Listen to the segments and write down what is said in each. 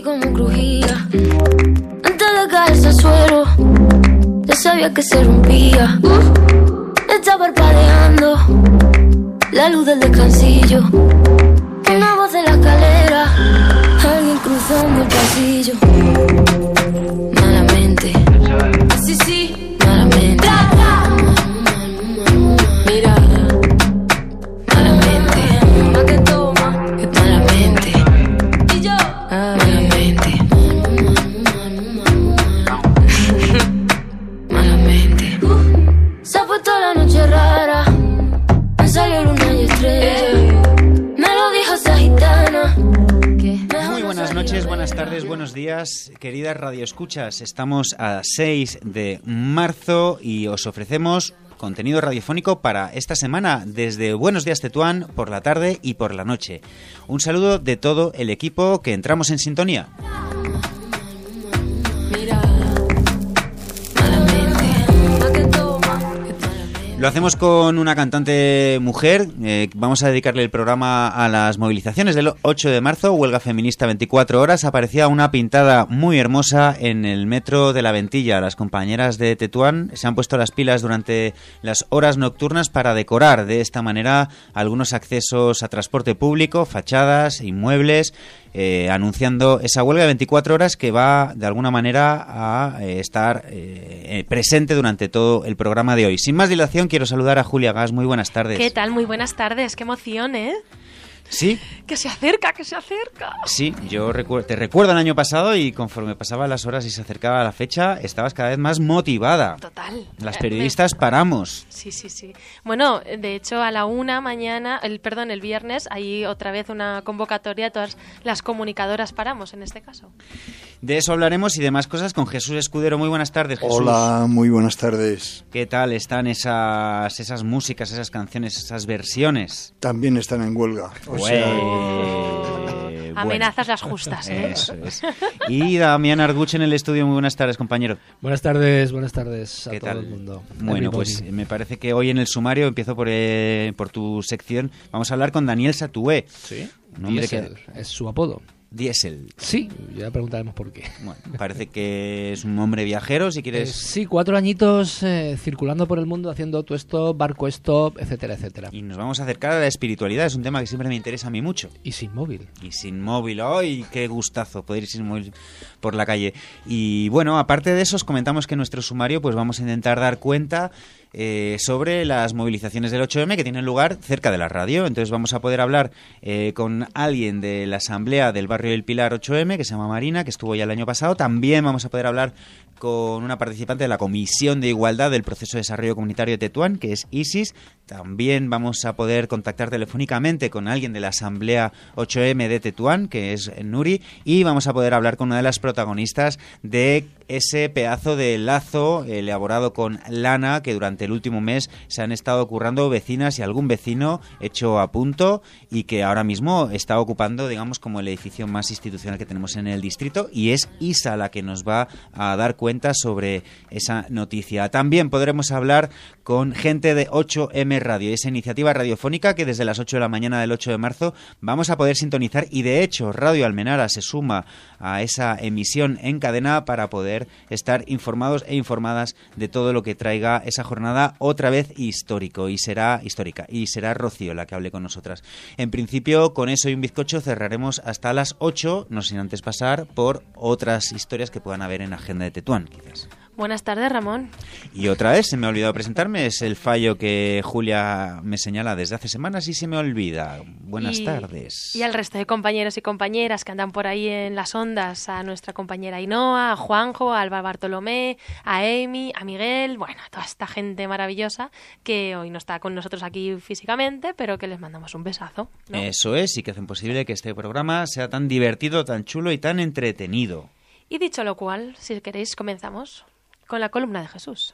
cómo crujía. Antes de caerse al suelo, ya sabía que se rompía. Está parpadeando la luz del descansillo. Una voz de la escalera, alguien cruzando el pasillo. Malamente, sí, sí, malamente. Mira, malamente, pa' que toma, malamente. Y yo, malamente. Malamente. Se ha puesto la noche rara, me salió luna y estrella. Me lo dijo esa gitana. Muy buenas noches, buenas tardes, buenos días, queridas radioescuchas. Estamos a 6 de marzo y os ofrecemos contenido radiofónico para esta semana desde Buenos Días Tetuán por la tarde y por la noche. Un saludo de todo el equipo que entramos en sintonía. Lo hacemos con una cantante mujer. Vamos a dedicarle el programa a las movilizaciones del 8 de marzo, huelga feminista 24 horas. Aparecía una pintada muy hermosa en el metro de La Ventilla. Las compañeras de Tetuán se han puesto las pilas durante las horas nocturnas para decorar de esta manera algunos accesos a transporte público, fachadas, inmuebles, anunciando esa huelga de 24 horas que va de alguna manera a estar presente durante todo el programa de hoy. Sin más dilación, quiero saludar a Julia Gas. Muy buenas tardes. ¿Qué tal? Muy buenas tardes. Qué emoción, ¿eh? Sí. Que se acerca, que se acerca. Sí, yo te recuerdo el año pasado y conforme pasaban las horas y se acercaba la fecha, estabas cada vez más motivada. Total. Las periodistas paramos. Sí, sí, sí. Bueno, de hecho a la 1 mañana, el viernes, hay otra vez una convocatoria, todas las comunicadoras paramos en este caso. De eso hablaremos y de más cosas con Jesús Escudero. Muy buenas tardes, Jesús. Hola, muy buenas tardes. ¿Qué tal están esas músicas, esas canciones, esas versiones? También están en huelga. Amenazas las justas, ¿eh? Eso es. Y Damián Arguch en el estudio. Muy buenas tardes, compañero. Buenas tardes a ¿Qué todo tal? el mundo. Bueno, pues me parece que hoy en el sumario, empiezo por tu sección, vamos a hablar con Daniel Satué. Sí, Un hombre Diesel, es su apodo. Diesel. Sí, ya preguntaremos por qué. Bueno, parece que es un hombre viajero, si quieres... Sí, 4 añitos circulando por el mundo haciendo autostop, barco stop, etcétera, etcétera. Y nos vamos a acercar a la espiritualidad, es un tema que siempre me interesa a mí mucho. Y sin móvil. Y sin móvil, ¡ay, qué gustazo poder ir sin móvil por la calle! Y bueno, aparte de eso, os comentamos que en nuestro sumario pues vamos a intentar dar cuenta sobre las movilizaciones del 8M que tienen lugar cerca de la radio. Entonces vamos a poder hablar con alguien de la asamblea del barrio del Pilar 8M, que se llama Marina, que estuvo ya el año pasado. También vamos a poder hablar con una participante de la Comisión de Igualdad del Proceso de Desarrollo Comunitario de Tetuán, que es Isis. También vamos a poder contactar telefónicamente con alguien de la Asamblea 8M de Tetuán, que es Nuri, y vamos a poder hablar con una de las protagonistas de ese pedazo de lazo elaborado con lana que durante el último mes se han estado currando vecinas y algún vecino hecho a punto y que ahora mismo está ocupando, digamos, como el edificio más institucional que tenemos en el distrito, y es Isa la que nos va a dar cuenta sobre esa noticia. También podremos hablar con gente de 8M Radio, esa iniciativa radiofónica que desde las 8 de la mañana del 8 de marzo vamos a poder sintonizar, y de hecho Radio Almenara se suma a esa emisión en cadena para poder estar informados e informadas de todo lo que traiga esa jornada otra vez histórica, y será Rocío la que hable con nosotras. En principio, con eso y un bizcocho cerraremos hasta las 8, no sin antes pasar por otras historias que puedan haber en Agenda de Tetuán, quizás. Buenas tardes, Ramón. Y otra vez, se me ha olvidado presentarme, es el fallo que Julia me señala desde hace semanas y se me olvida. Buenas tardes. Y al resto de compañeros y compañeras que andan por ahí en las ondas, a nuestra compañera Ainhoa, a Juanjo, a Alba Bartolomé, a Amy, a Miguel, bueno, a toda esta gente maravillosa que hoy no está con nosotros aquí físicamente, pero que les mandamos un besazo, ¿no? Eso es, y que hacen posible que este programa sea tan divertido, tan chulo y tan entretenido. Y dicho lo cual, si queréis, comenzamos con la columna de Jesús.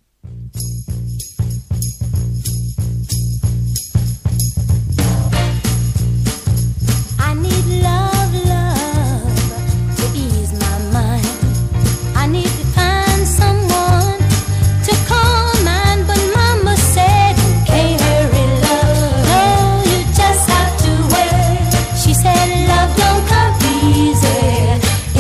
I need love to ease my mind. I need to find someone to call mine, but mama said you can't hurry love. No, you just have to wait. She said love don't come easy.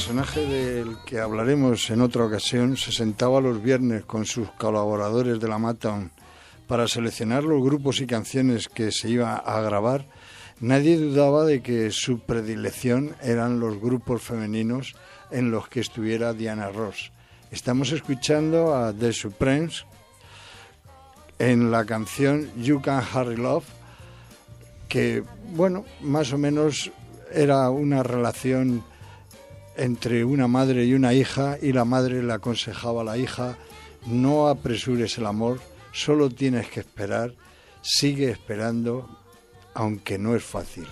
personaje del que hablaremos en otra ocasión se sentaba los viernes con sus colaboradores de la Motown para seleccionar los grupos y canciones que se iban a grabar, nadie dudaba de que su predilección eran los grupos femeninos en los que estuviera Diana Ross. Estamos escuchando a The Supremes en la canción You Can Hurry Love, que, bueno, más o menos era una relación entre una madre y una hija, y la madre le aconsejaba a la hija: no apresures el amor, solo tienes que esperar, sigue esperando, aunque no es fácil.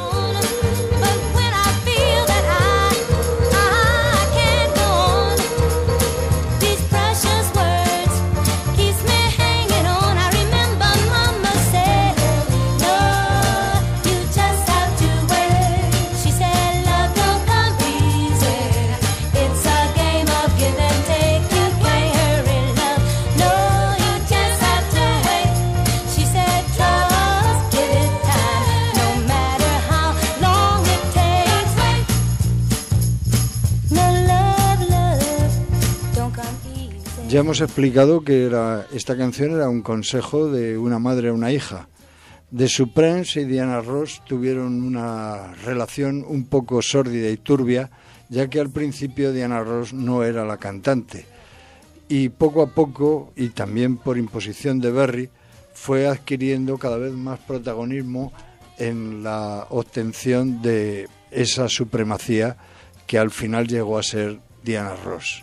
Ya hemos explicado que esta canción era un consejo de una madre a una hija. The Supremes y Diana Ross tuvieron una relación un poco sórdida y turbia, ya que al principio Diana Ross no era la cantante. Y poco a poco, y también por imposición de Berry, fue adquiriendo cada vez más protagonismo en la obtención de esa supremacía que al final llegó a ser Diana Ross.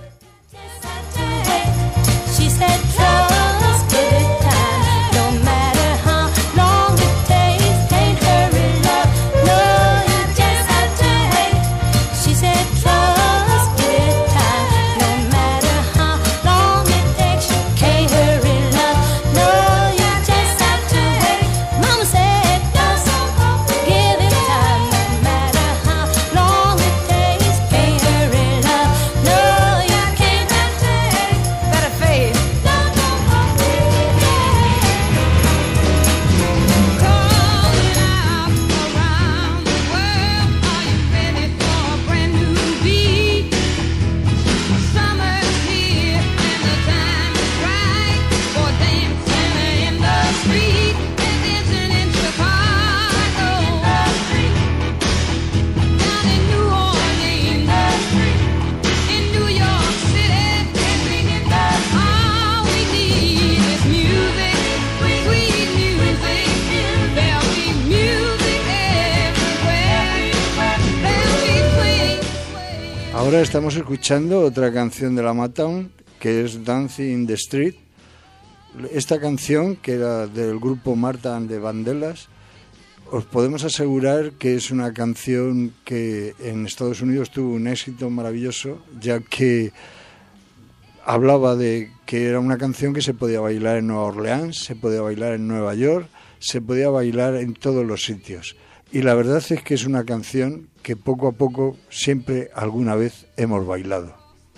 She said, trust, give it time, no matter how long it takes, can't hurry love, no, you just have to wait. She said, trust, give it time, no matter how long it takes, can't hurry love, no, you just have to wait. Mama said, don't give it time, no matter how long it takes, can't hurry love, no, you can't have to wait. Better fade. Ahora estamos escuchando otra canción de la Motown, que es Dancing in the Street. Esta canción, que era del grupo Martha and the Vandellas, os podemos asegurar que es una canción que en Estados Unidos tuvo un éxito maravilloso, ya que hablaba de que era una canción que se podía bailar en Nueva Orleans, se podía bailar en Nueva York, se podía bailar en todos los sitios. Y la verdad es que es una canción que poco a poco siempre alguna vez hemos bailado.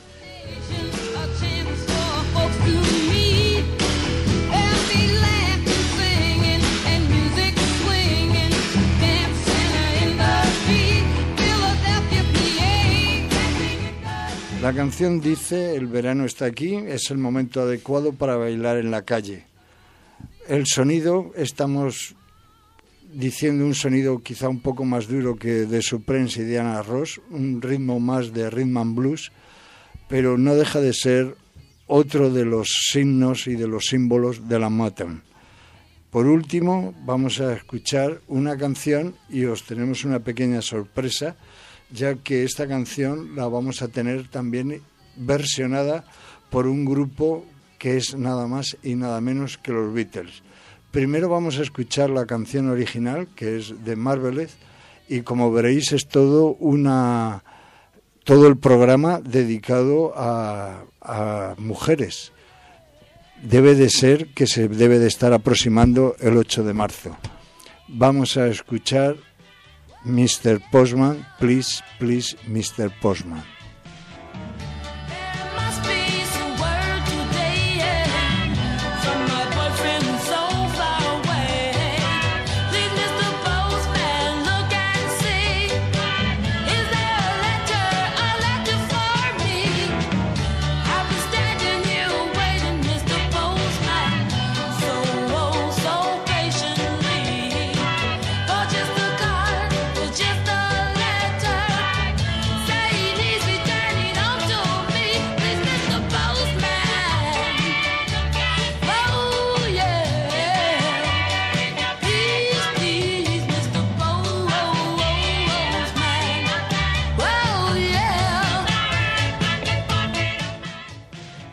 La canción dice: el verano está aquí, es el momento adecuado para bailar en la calle. El sonido, estamos diciendo un sonido quizá un poco más duro que de Supremes y Diana Ross, un ritmo más de rhythm and blues, pero no deja de ser otro de los signos y de los símbolos de la Motown. Por último, vamos a escuchar una canción y os tenemos una pequeña sorpresa, ya que esta canción la vamos a tener también versionada por un grupo que es nada más y nada menos que los Beatles. Primero vamos a escuchar la canción original, que es de Marvelous, y como veréis es todo el programa dedicado a mujeres. Debe de ser que se debe de estar aproximando el 8 de marzo. Vamos a escuchar Mr. Postman, Please, Please, Mr. Postman. Is there a letter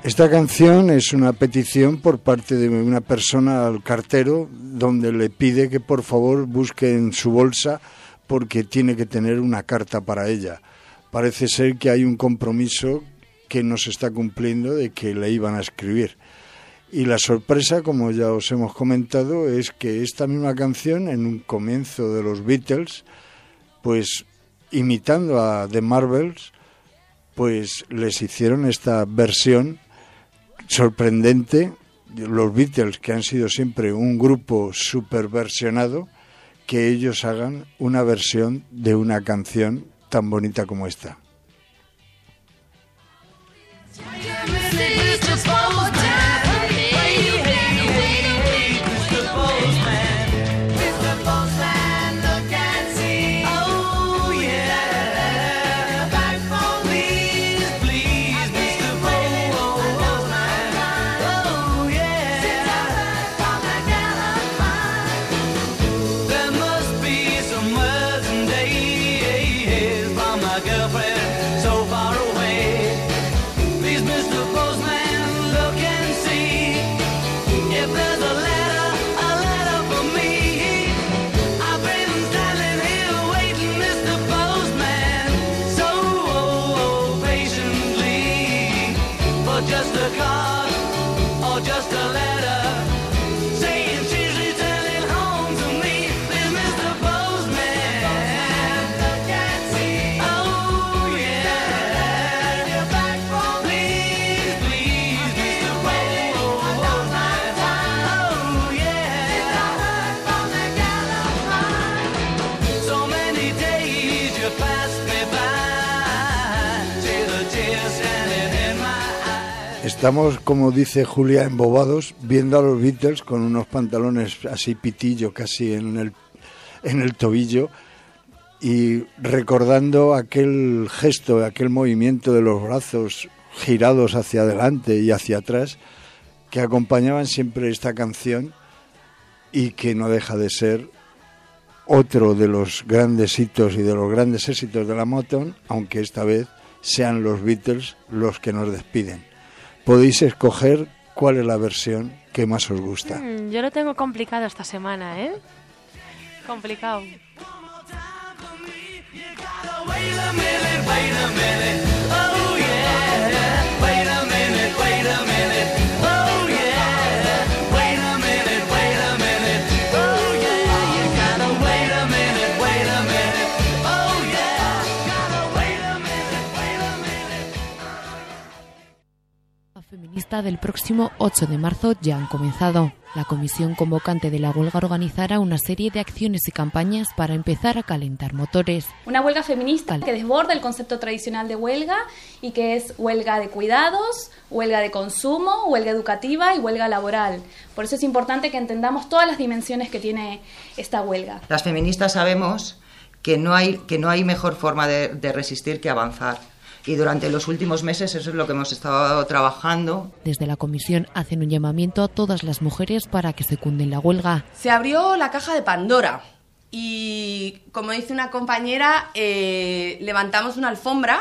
Esta canción es una petición por parte de una persona al cartero, donde le pide que por favor busque en su bolsa porque tiene que tener una carta para ella. Parece ser que hay un compromiso que no se está cumpliendo de que le iban a escribir. Y la sorpresa, como ya os hemos comentado, es que esta misma canción, en un comienzo de los Beatles, pues imitando a The Marvels, pues les hicieron esta versión sorprendente. Los Beatles, que han sido siempre un grupo superversionado, que ellos hagan una versión de una canción tan bonita como esta. Estamos, como dice Julia, embobados viendo a los Beatles con unos pantalones así pitillo, casi en el tobillo, y recordando aquel gesto, aquel movimiento de los brazos girados hacia adelante y hacia atrás que acompañaban siempre esta canción y que no deja de ser otro de los grandes hitos y de los grandes éxitos de la Motown, aunque esta vez sean los Beatles los que nos despiden. Podéis escoger cuál es la versión que más os gusta. Yo lo tengo complicado esta semana, ¿eh? Complicado. Feminista del próximo 8 de marzo ya han comenzado. La comisión convocante de la huelga organizará una serie de acciones y campañas para empezar a calentar motores. Una huelga feminista que desborda el concepto tradicional de huelga y que es huelga de cuidados, huelga de consumo, huelga educativa y huelga laboral. Por eso es importante que entendamos todas las dimensiones que tiene esta huelga. Las feministas sabemos que no hay mejor forma de resistir que avanzar. Y durante los últimos meses eso es lo que hemos estado trabajando. Desde la comisión hacen un llamamiento a todas las mujeres para que secunden la huelga. Se abrió la caja de Pandora y, como dice una compañera, levantamos una alfombra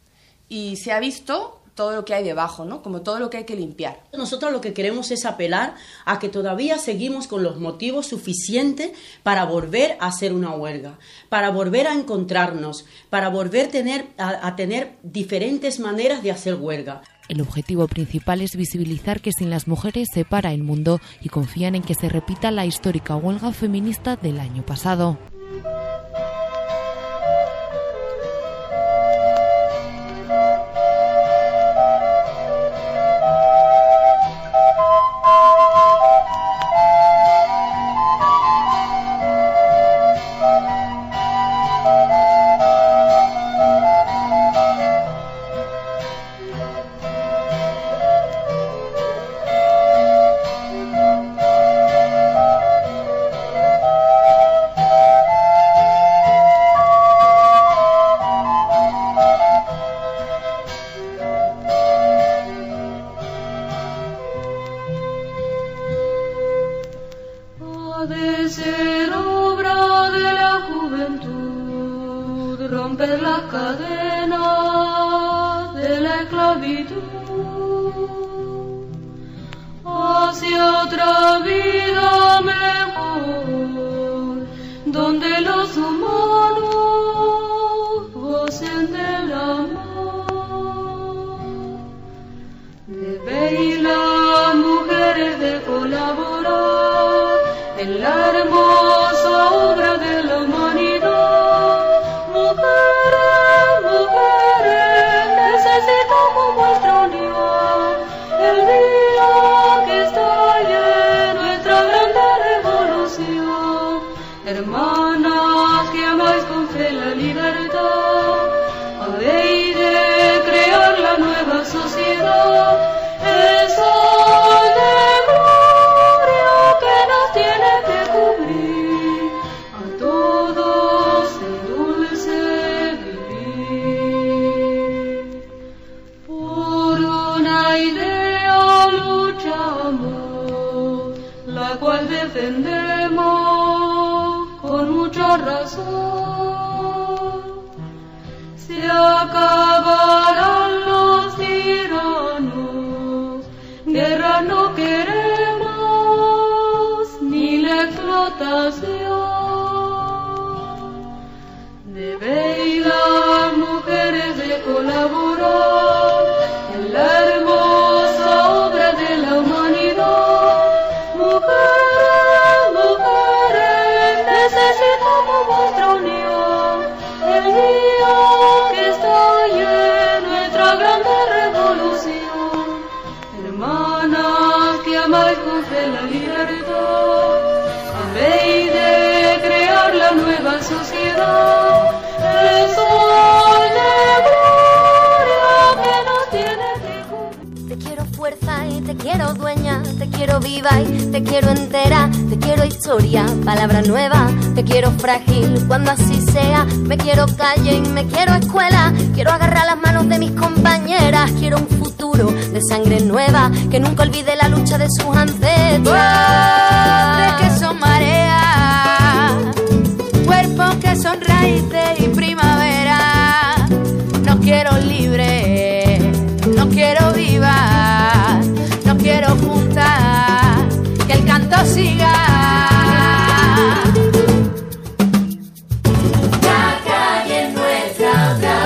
y se ha visto todo lo que hay debajo, ¿no? Como todo lo que hay que limpiar. Nosotros lo que queremos es apelar a que todavía seguimos con los motivos suficientes para volver a hacer una huelga, para volver a encontrarnos, para volver a tener diferentes maneras de hacer huelga. El objetivo principal es visibilizar que sin las mujeres se para el mundo y confían en que se repita la histórica huelga feminista del año pasado. Romper las cadenas de la esclavitud. hacia otra vida mejor, donde los humanos gocen del amor. Debéis las mujeres de colaborar en la hermosa obra de la humanidad. Mujeres, mujeres, necesitamos vuestra unión. El día que estalle nuestra grande revolución. Hermanas que amáis con fe la libertad, habéis de crear la nueva sociedad. El sol de gloria que nos tiene que cubrir a todos el dulce vivir. Por una idea luchamos, la cual defendemos con mucha razón. Se acabarán los tiranos, guerra no queremos, ni la explotación. Debéis las mujeres de colaborar en la hermosa obra de la humanidad. Mujeres, mujeres, necesitamos vuestra unión. El día que estalle nuestra grande revolución. Hermanas que amáis con fe la libertad, habéis de crear la nueva sociedad. El sol de gloria que nos tiene que cubrir. Te quiero fuerza y te quiero dueña, te quiero viva y te quiero entera, te quiero historia, palabra nueva, te quiero frágil cuando así sea, me quiero calle y me quiero escuela, quiero agarrar las manos de mis compañeras, quiero un futuro de sangre nueva, que nunca olvide la lucha de sus ancestras. Que son mareas, cuerpos que son raíces y primavera. No quiero libre, no quiero viva, no quiero juntar, que el canto siga. La calle es nuestra otra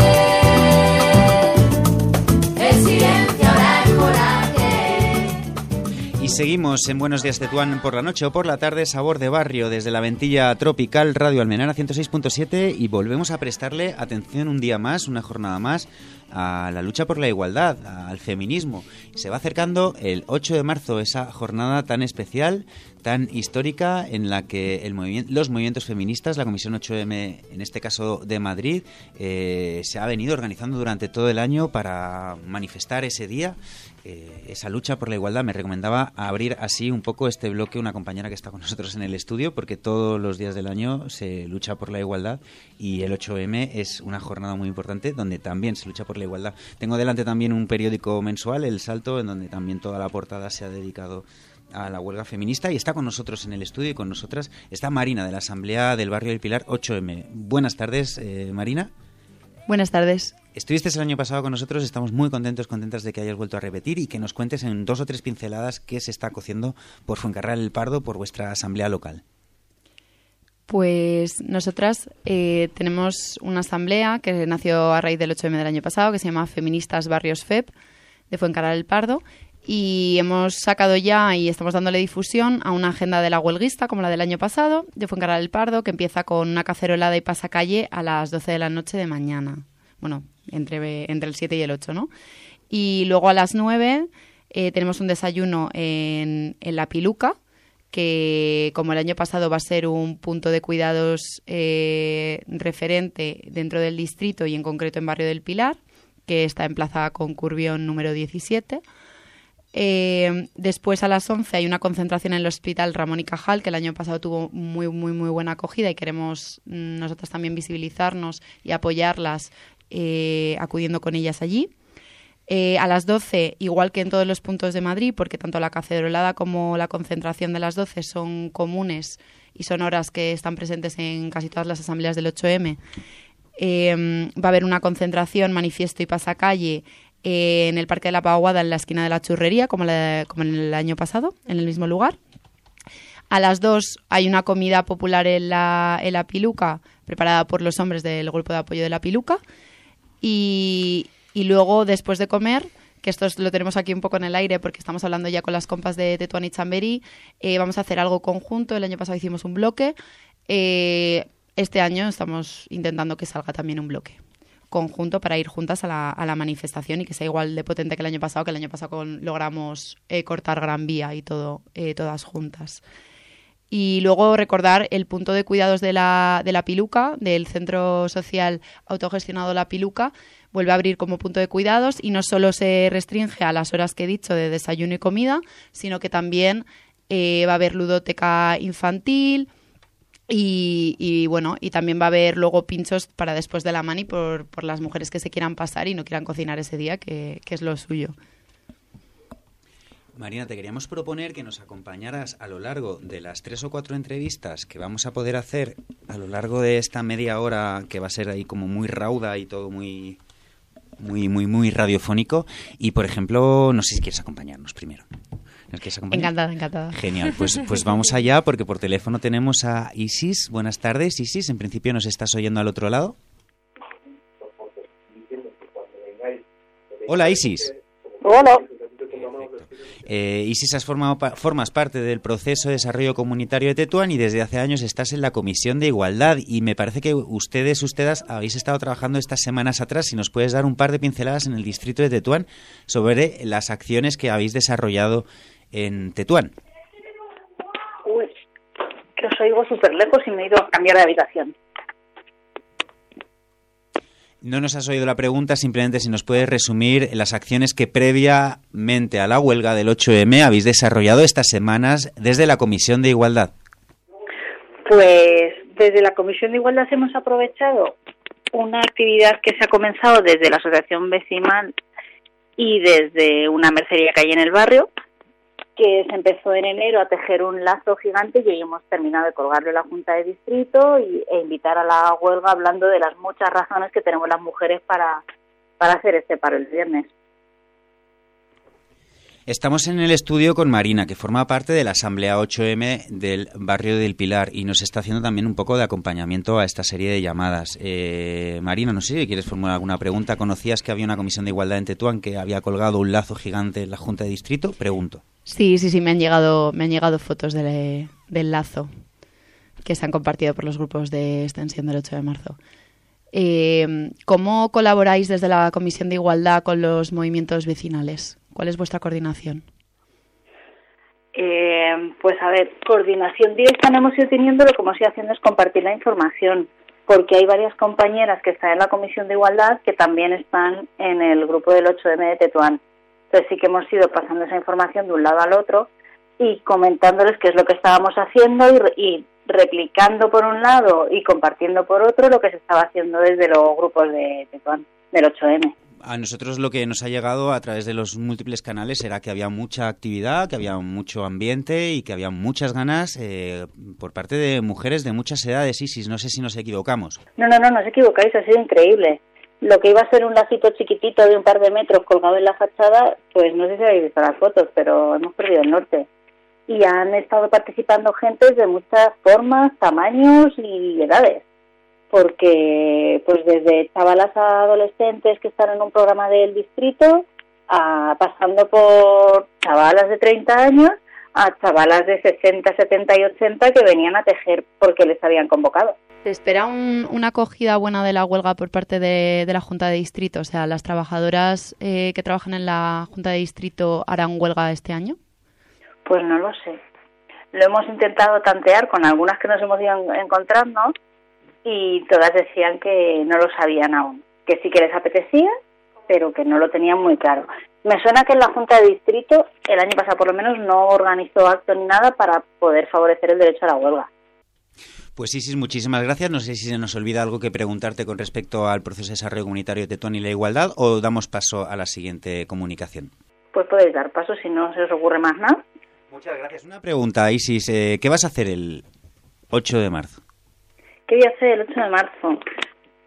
vez, el silencio ahora es coraje. Y seguimos en Buenos Días Tetuán por la noche o por la tarde, sabor de barrio desde la Ventilla Tropical, Radio Almenara 106.7, y volvemos a prestarle atención un día más, una jornada más, a la lucha por la igualdad, al feminismo. Se va acercando el 8 de marzo, esa jornada tan especial, tan histórica, en la que los movimientos feministas, la Comisión 8M, en este caso de Madrid, se ha venido organizando durante todo el año para manifestar ese día, esa lucha por la igualdad. Me recomendaba abrir así un poco este bloque una compañera que está con nosotros en el estudio, porque todos los días del año se lucha por la igualdad y el 8M es una jornada muy importante donde también se lucha por la igualdad. Tengo delante también un periódico mensual, El Salto, en donde también toda la portada se ha dedicado a la huelga feminista, y está con nosotros en el estudio y con nosotras está Marina, de la Asamblea del Barrio del Pilar 8M. Buenas tardes, Marina. Buenas tardes. Estuviste el año pasado con nosotros, estamos muy contentas de que hayas vuelto a repetir y que nos cuentes en 2 o 3 pinceladas qué se está cociendo por Fuencarral el Pardo, por vuestra asamblea local. Pues nosotras tenemos una asamblea que nació a raíz del 8M del año pasado, que se llama Feministas Barrios FEP, de Fuencarral el Pardo, y hemos sacado ya y estamos dándole difusión a una agenda de la huelguista, como la del año pasado, de Fuencarral el Pardo, que empieza con una cacerolada y pasacalle a las 12 de la noche de mañana. Bueno, entre el 7 y el 8, ¿no? Y luego a las 9 tenemos un desayuno en La Piluca, que como el año pasado va a ser un punto de cuidados referente dentro del distrito y en concreto en Barrio del Pilar, que está en Plaza Concurbión número 17. Después a las 11 hay una concentración en el Hospital Ramón y Cajal, que el año pasado tuvo muy buena acogida, y queremos nosotras también visibilizarnos y apoyarlas acudiendo con ellas allí. A las 12, igual que en todos los puntos de Madrid, porque tanto la cacerolada como la concentración de las 12 son comunes y son horas que están presentes en casi todas las asambleas del 8M, va a haber una concentración, manifiesto y pasacalle en el Parque de la Paguada, en la esquina de la Churrería, como en el año pasado, en el mismo lugar. A las 2 hay una comida popular en la Piluca, preparada por los hombres del grupo de apoyo de la Piluca. Y luego, después de comer, que esto lo tenemos aquí un poco en el aire porque estamos hablando ya con las compas de Tetuán y Chamberí, vamos a hacer algo conjunto. El año pasado hicimos un bloque. Este año estamos intentando que salga también un bloque conjunto para ir juntas a la manifestación y que sea igual de potente que el año pasado, logramos cortar Gran Vía y todo, todas juntas. Y luego recordar el punto de cuidados de la Piluca, del Centro Social Autogestionado La Piluca, vuelve a abrir como punto de cuidados y no solo se restringe a las horas que he dicho de desayuno y comida, sino que también va a haber ludoteca infantil. Y bueno, y también va a haber luego pinchos para después de la mani por las mujeres que se quieran pasar y no quieran cocinar ese día, que es lo suyo. Marina, te queríamos proponer que nos acompañaras a lo largo de las 3 o 4 entrevistas que vamos a poder hacer a lo largo de esta media hora, que va a ser ahí como muy rauda y todo muy radiofónico. Y, por ejemplo, no sé si quieres acompañarnos primero. Encantada. Genial, pues vamos allá, porque por teléfono tenemos a Isis. Buenas tardes, Isis. En principio nos estás oyendo al otro lado. Hola, Isis. Hola. Isis, formas parte del proceso de desarrollo comunitario de Tetuán y desde hace años estás en la Comisión de Igualdad, y me parece que ustedes habéis estado trabajando estas semanas atrás. Si nos puedes dar un par de pinceladas en el distrito de Tetuán sobre las acciones que habéis desarrollado en Tetuán. Uy, que os oigo súper lejos y me he ido a cambiar de habitación. No nos has oído la pregunta, simplemente si nos puedes resumir las acciones que previamente a la huelga del 8M habéis desarrollado estas semanas desde la Comisión de Igualdad. Pues desde la Comisión de Igualdad hemos aprovechado una actividad que se ha comenzado desde la Asociación Vecinal y desde una mercería que hay en el barrio, que se empezó en enero a tejer un lazo gigante y hoy hemos terminado de colgarlo en la Junta de Distrito e invitar a la huelga, hablando de las muchas razones que tenemos las mujeres para hacer este paro el viernes. Estamos en el estudio con Marina, que forma parte de la Asamblea 8M del barrio del Pilar y nos está haciendo también un poco de acompañamiento a esta serie de llamadas. Marina, no sé si quieres formular alguna pregunta. ¿Conocías que había una comisión de igualdad en Tetuán que había colgado un lazo gigante en la Junta de Distrito? Pregunto. Sí, me han llegado fotos del lazo que se han compartido por los grupos de extensión del 8 de marzo. ¿Cómo colaboráis desde la Comisión de Igualdad con los movimientos vecinales? ¿Cuál es vuestra coordinación? Pues a ver, coordinación directa no hemos ido teniendo, lo que hemos ido haciendo es compartir la información, porque hay varias compañeras que están en la Comisión de Igualdad que también están en el grupo del 8M de Tetuán. Entonces sí que hemos ido pasando esa información de un lado al otro y comentándoles qué es lo que estábamos haciendo y replicando por un lado y compartiendo por otro lo que se estaba haciendo desde los grupos de Tetuán, del 8M. A nosotros lo que nos ha llegado a través de los múltiples canales era que había mucha actividad, que había mucho ambiente y que había muchas ganas por parte de mujeres de muchas edades. Isis, no sé si nos equivocamos. No os equivocáis, ha sido increíble. Lo que iba a ser un lacito chiquitito de un par de metros colgado en la fachada, pues no sé si habéis visto las fotos, pero hemos perdido el norte. Y han estado participando gentes de muchas formas, tamaños y edades. Porque pues desde chavalas a adolescentes que están en un programa del distrito, pasando por chavalas de 30 años a chavalas de 60, 70 y 80 que venían a tejer porque les habían convocado. ¿Se espera una acogida buena de la huelga por parte de la Junta de Distrito? O sea, ¿las trabajadoras que trabajan en la Junta de Distrito harán huelga este año? Pues no lo sé. Lo hemos intentado tantear con algunas que nos hemos ido encontrando y todas decían que no lo sabían aún, que sí que les apetecía, pero que no lo tenían muy claro. Me suena que en la Junta de Distrito el año pasado por lo menos no organizó acto ni nada para poder favorecer el derecho a la huelga. Pues Isis, muchísimas gracias. No sé si se nos olvida algo que preguntarte con respecto al proceso de desarrollo comunitario de Tetuán y la igualdad, o damos paso a la siguiente comunicación. Pues podéis dar paso si no se os ocurre más nada. Muchas gracias. Una pregunta, Isis. ¿Qué vas a hacer el 8 de marzo? ¿Qué voy a hacer el 8 de marzo?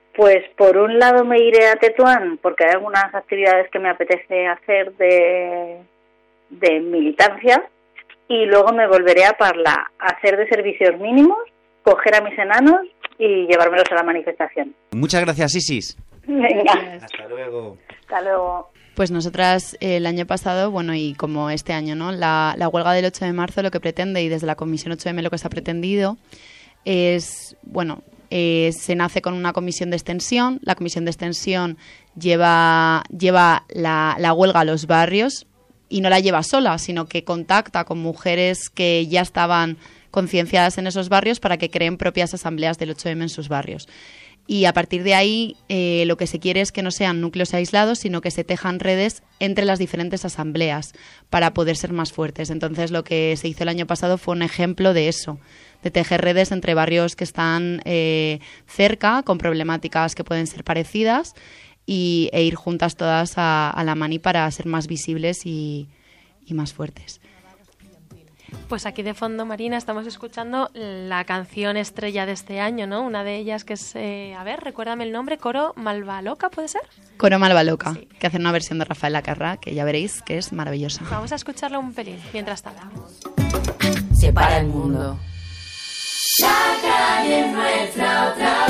Pues por un lado me iré a Tetuán porque hay algunas actividades que me apetece hacer de militancia, y luego me volveré a Parla a hacer de servicios mínimos, coger a mis enanos y llevármelos a la manifestación. Muchas gracias, Isis. Venga. Hasta luego. Hasta luego. Pues nosotras el año pasado, bueno, y como este año, ¿no? La huelga del 8 de marzo lo que pretende, y desde la Comisión 8M lo que se ha pretendido, es, bueno, se nace con una comisión de extensión. La comisión de extensión lleva la huelga a los barrios, y no la lleva sola, sino que contacta con mujeres que ya estaban concienciadas en esos barrios para que creen propias asambleas del 8M en sus barrios. Y a partir de ahí lo que se quiere es que no sean núcleos aislados, sino que se tejan redes entre las diferentes asambleas para poder ser más fuertes. Entonces lo que se hizo el año pasado fue un ejemplo de eso, de tejer redes entre barrios que están cerca, con problemáticas que pueden ser parecidas, e ir juntas todas a la mani para ser más visibles y más fuertes. Pues aquí de fondo, Marina, estamos escuchando la canción estrella de este año, ¿no? Una de ellas que es, a ver, recuérdame el nombre, Coro Malvaloca, ¿puede ser? Coro Malvaloca, sí, que hace una versión de Rafael Lacarra, que ya veréis que es maravillosa. Vamos a escucharla un pelín, mientras tanto. Separa el mundo. La calle es nuestra otra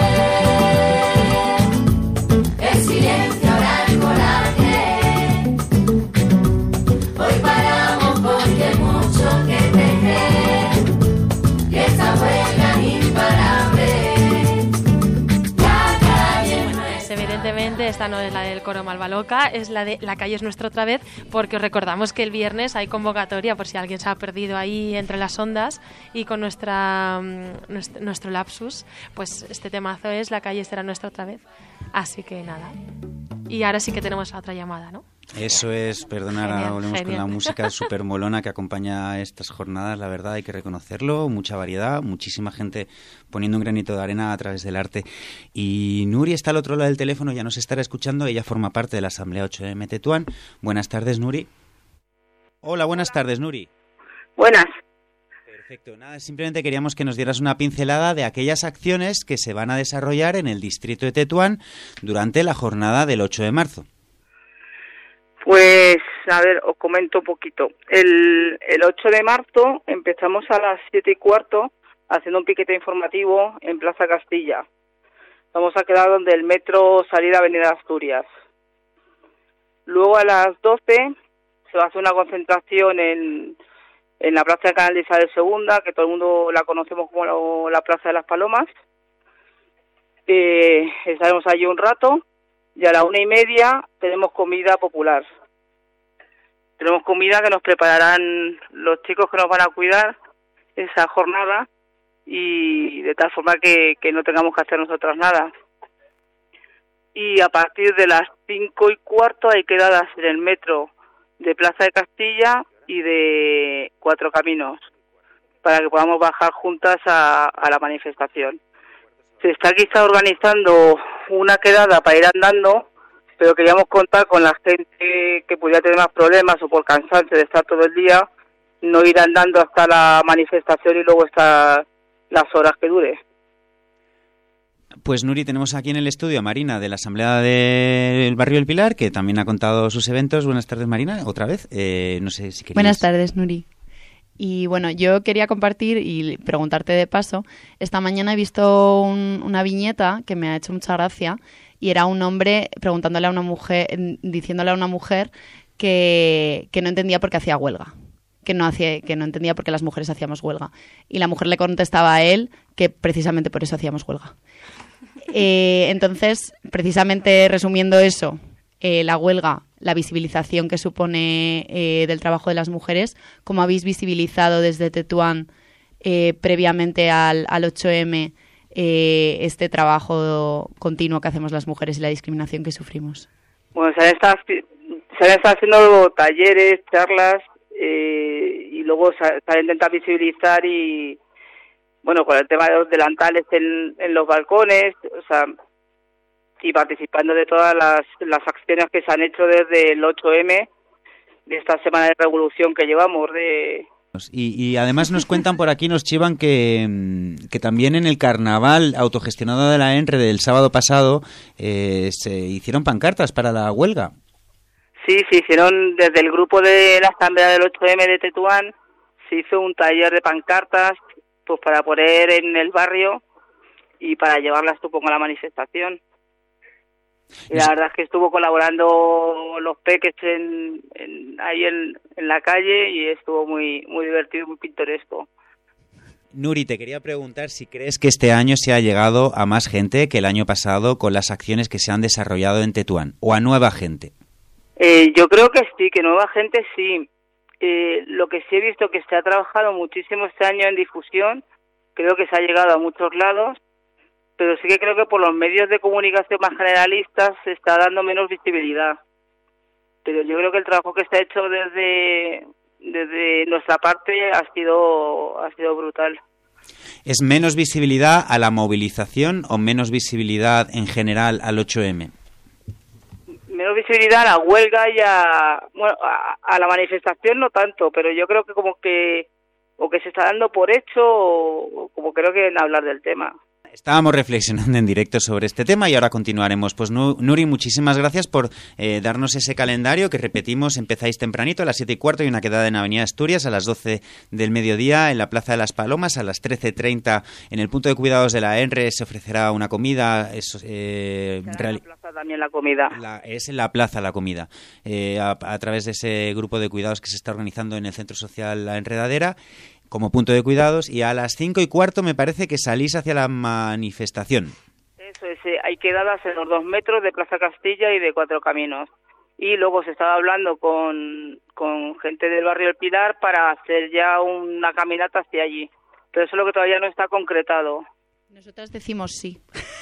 vez. El silencio ahora el coraje. Hoy paramos porque hay mucho que tejer. Y esta huelga es imparable. La calle es nuestra. Pues evidentemente esta no es la del Coro Malvaloca, es la de La calle es nuestra otra vez, porque os recordamos que el viernes hay convocatoria por si alguien se ha perdido ahí entre las ondas, y con nuestro lapsus, pues este temazo es La calle será nuestra otra vez. Así que nada. Y ahora sí que tenemos otra llamada, ¿no? Eso es, perdonad, ahora volvemos con la música súper molona que acompaña estas jornadas, la verdad, hay que reconocerlo, mucha variedad, muchísima gente poniendo un granito de arena a través del arte. Y Nuri está al otro lado del teléfono, ya nos estará escuchando, ella forma parte de la Asamblea 8M Tetuán. Buenas tardes, Nuri. Hola, buenas tardes, Nuri. Buenas. Perfecto, nada, simplemente queríamos que nos dieras una pincelada de aquellas acciones que se van a desarrollar en el distrito de Tetuán durante la jornada del 8 de marzo. Pues, a ver, os comento un poquito. El 8 de marzo empezamos a las 7:15 haciendo un piquete informativo en Plaza Castilla. Vamos a quedar donde el metro salida Avenida Asturias. Luego a las 12 se va a hacer una concentración en la Plaza de Canal de Isabel II, que todo el mundo la conocemos como la Plaza de las Palomas. Estaremos allí un rato. Y a la 1:30 tenemos comida popular. Tenemos comida que nos prepararán los chicos que nos van a cuidar esa jornada, y de tal forma que no tengamos que hacer nosotras nada. Y a partir de las 5:15 hay quedadas en el metro de Plaza de Castilla y de Cuatro Caminos para que podamos bajar juntas a la manifestación. Se está quizá organizando una quedada para ir andando, pero queríamos contar con la gente que pudiera tener más problemas o por cansancio de estar todo el día, no ir andando hasta la manifestación y luego estar las horas que dure. Pues Nuri, tenemos aquí en el estudio a Marina de la Asamblea del Barrio del Pilar, que también ha contado sus eventos. Buenas tardes, Marina, otra vez. No sé si querías... Buenas tardes, Nuri. Y bueno, yo quería compartir y preguntarte de paso, esta mañana he visto una viñeta que me ha hecho mucha gracia, y era un hombre preguntándole a una mujer, diciéndole a una mujer que no entendía por qué hacía huelga, que no entendía por qué las mujeres hacíamos huelga. Y la mujer le contestaba a él que precisamente por eso hacíamos huelga. Entonces, precisamente resumiendo eso, la huelga, la visibilización que supone del trabajo de las mujeres, ¿cómo habéis visibilizado desde Tetuán previamente al 8M este trabajo continuo que hacemos las mujeres y la discriminación que sufrimos? Bueno, se han estado haciendo talleres, charlas, y luego se ha intentado visibilizar, y bueno, con el tema de los delantales en los balcones, o sea, y participando de todas las acciones que se han hecho desde el 8M, de esta semana de revolución que llevamos, de Y además nos cuentan por aquí, nos chivan que también en el carnaval autogestionado de la ENRE del sábado pasado se hicieron pancartas para la huelga. Sí, se hicieron desde el grupo de la Asamblea del 8M de Tetuán, se hizo un taller de pancartas pues para poner en el barrio y para llevarlas, supongo, a la manifestación. Y la verdad es que estuvo colaborando los peques ahí en la calle y estuvo muy divertido, muy pintoresco. Nuri, te quería preguntar si crees que este año se ha llegado a más gente que el año pasado con las acciones que se han desarrollado en Tetuán, o a nueva gente. Yo creo que sí, que nueva gente sí. Lo que sí he visto que se ha trabajado muchísimo este año en difusión, creo que se ha llegado a muchos lados, pero sí que creo que por los medios de comunicación más generalistas se está dando menos visibilidad. Pero yo creo que el trabajo que se ha hecho desde nuestra parte ha sido brutal. ¿Es menos visibilidad a la movilización o menos visibilidad en general al 8M? Menos visibilidad a la huelga y a la manifestación no tanto, pero yo creo que como que o que se está dando por hecho o como creo que en hablar del tema. Estábamos reflexionando en directo sobre este tema y ahora continuaremos. Pues Nuri, muchísimas gracias por darnos ese calendario que repetimos, empezáis tempranito a las 7:15 y una quedada en Avenida Asturias a las 12 del mediodía en la Plaza de las Palomas, a las 13:30 en el punto de cuidados de la ENRE se ofrecerá una comida. En la plaza también la comida. Es en la plaza la comida, a través de ese grupo de cuidados que se está organizando en el Centro Social La Enredadera, como punto de cuidados, y a las 5:15 me parece que salís hacia la manifestación. Eso es, hay quedadas en los 2 metros de Plaza Castilla y de Cuatro Caminos. Y luego se estaba hablando con gente del barrio El Pilar para hacer ya una caminata hacia allí. Pero eso es lo que todavía no está concretado. Nosotras decimos sí.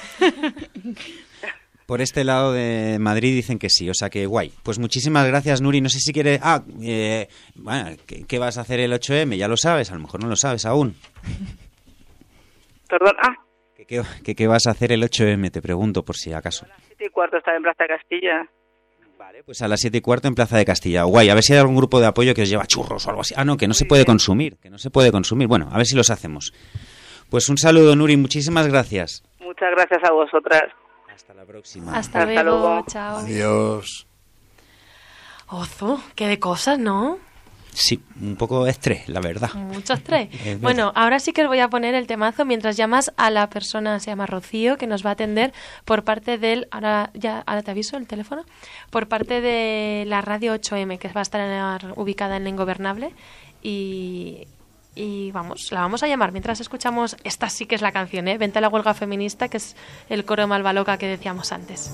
Por este lado de Madrid dicen que sí, o sea que guay. Pues muchísimas gracias, Nuri. No sé si quieres... bueno, ¿qué vas a hacer el 8M? Ya lo sabes, a lo mejor no lo sabes aún. Perdón, ¿Qué vas a hacer el 8M? Te pregunto por si acaso. A las 7:15 está en Plaza Castilla. Vale, pues a las 7:15 en Plaza de Castilla. Guay, a ver si hay algún grupo de apoyo que os lleva churros o algo así. No, que no se puede consumir, Bueno, a ver si los hacemos. Pues un saludo, Nuri, muchísimas gracias. Muchas gracias a vosotras. Hasta la próxima. Hasta luego. Chao. Adiós. Ozo, qué de cosas, ¿no? Sí, un poco estrés, la verdad. Mucho estrés. Bueno, ahora sí que os voy a poner el temazo mientras llamas a la persona, se llama Rocío, que nos va a atender por parte del... Ahora te aviso el teléfono. Por parte de la radio 8M, que va a estar ubicada en La Ingobernable. Y la vamos a llamar mientras escuchamos, esta sí que es la canción, Vente a la huelga feminista, que es el coro de Malvaloca que decíamos antes.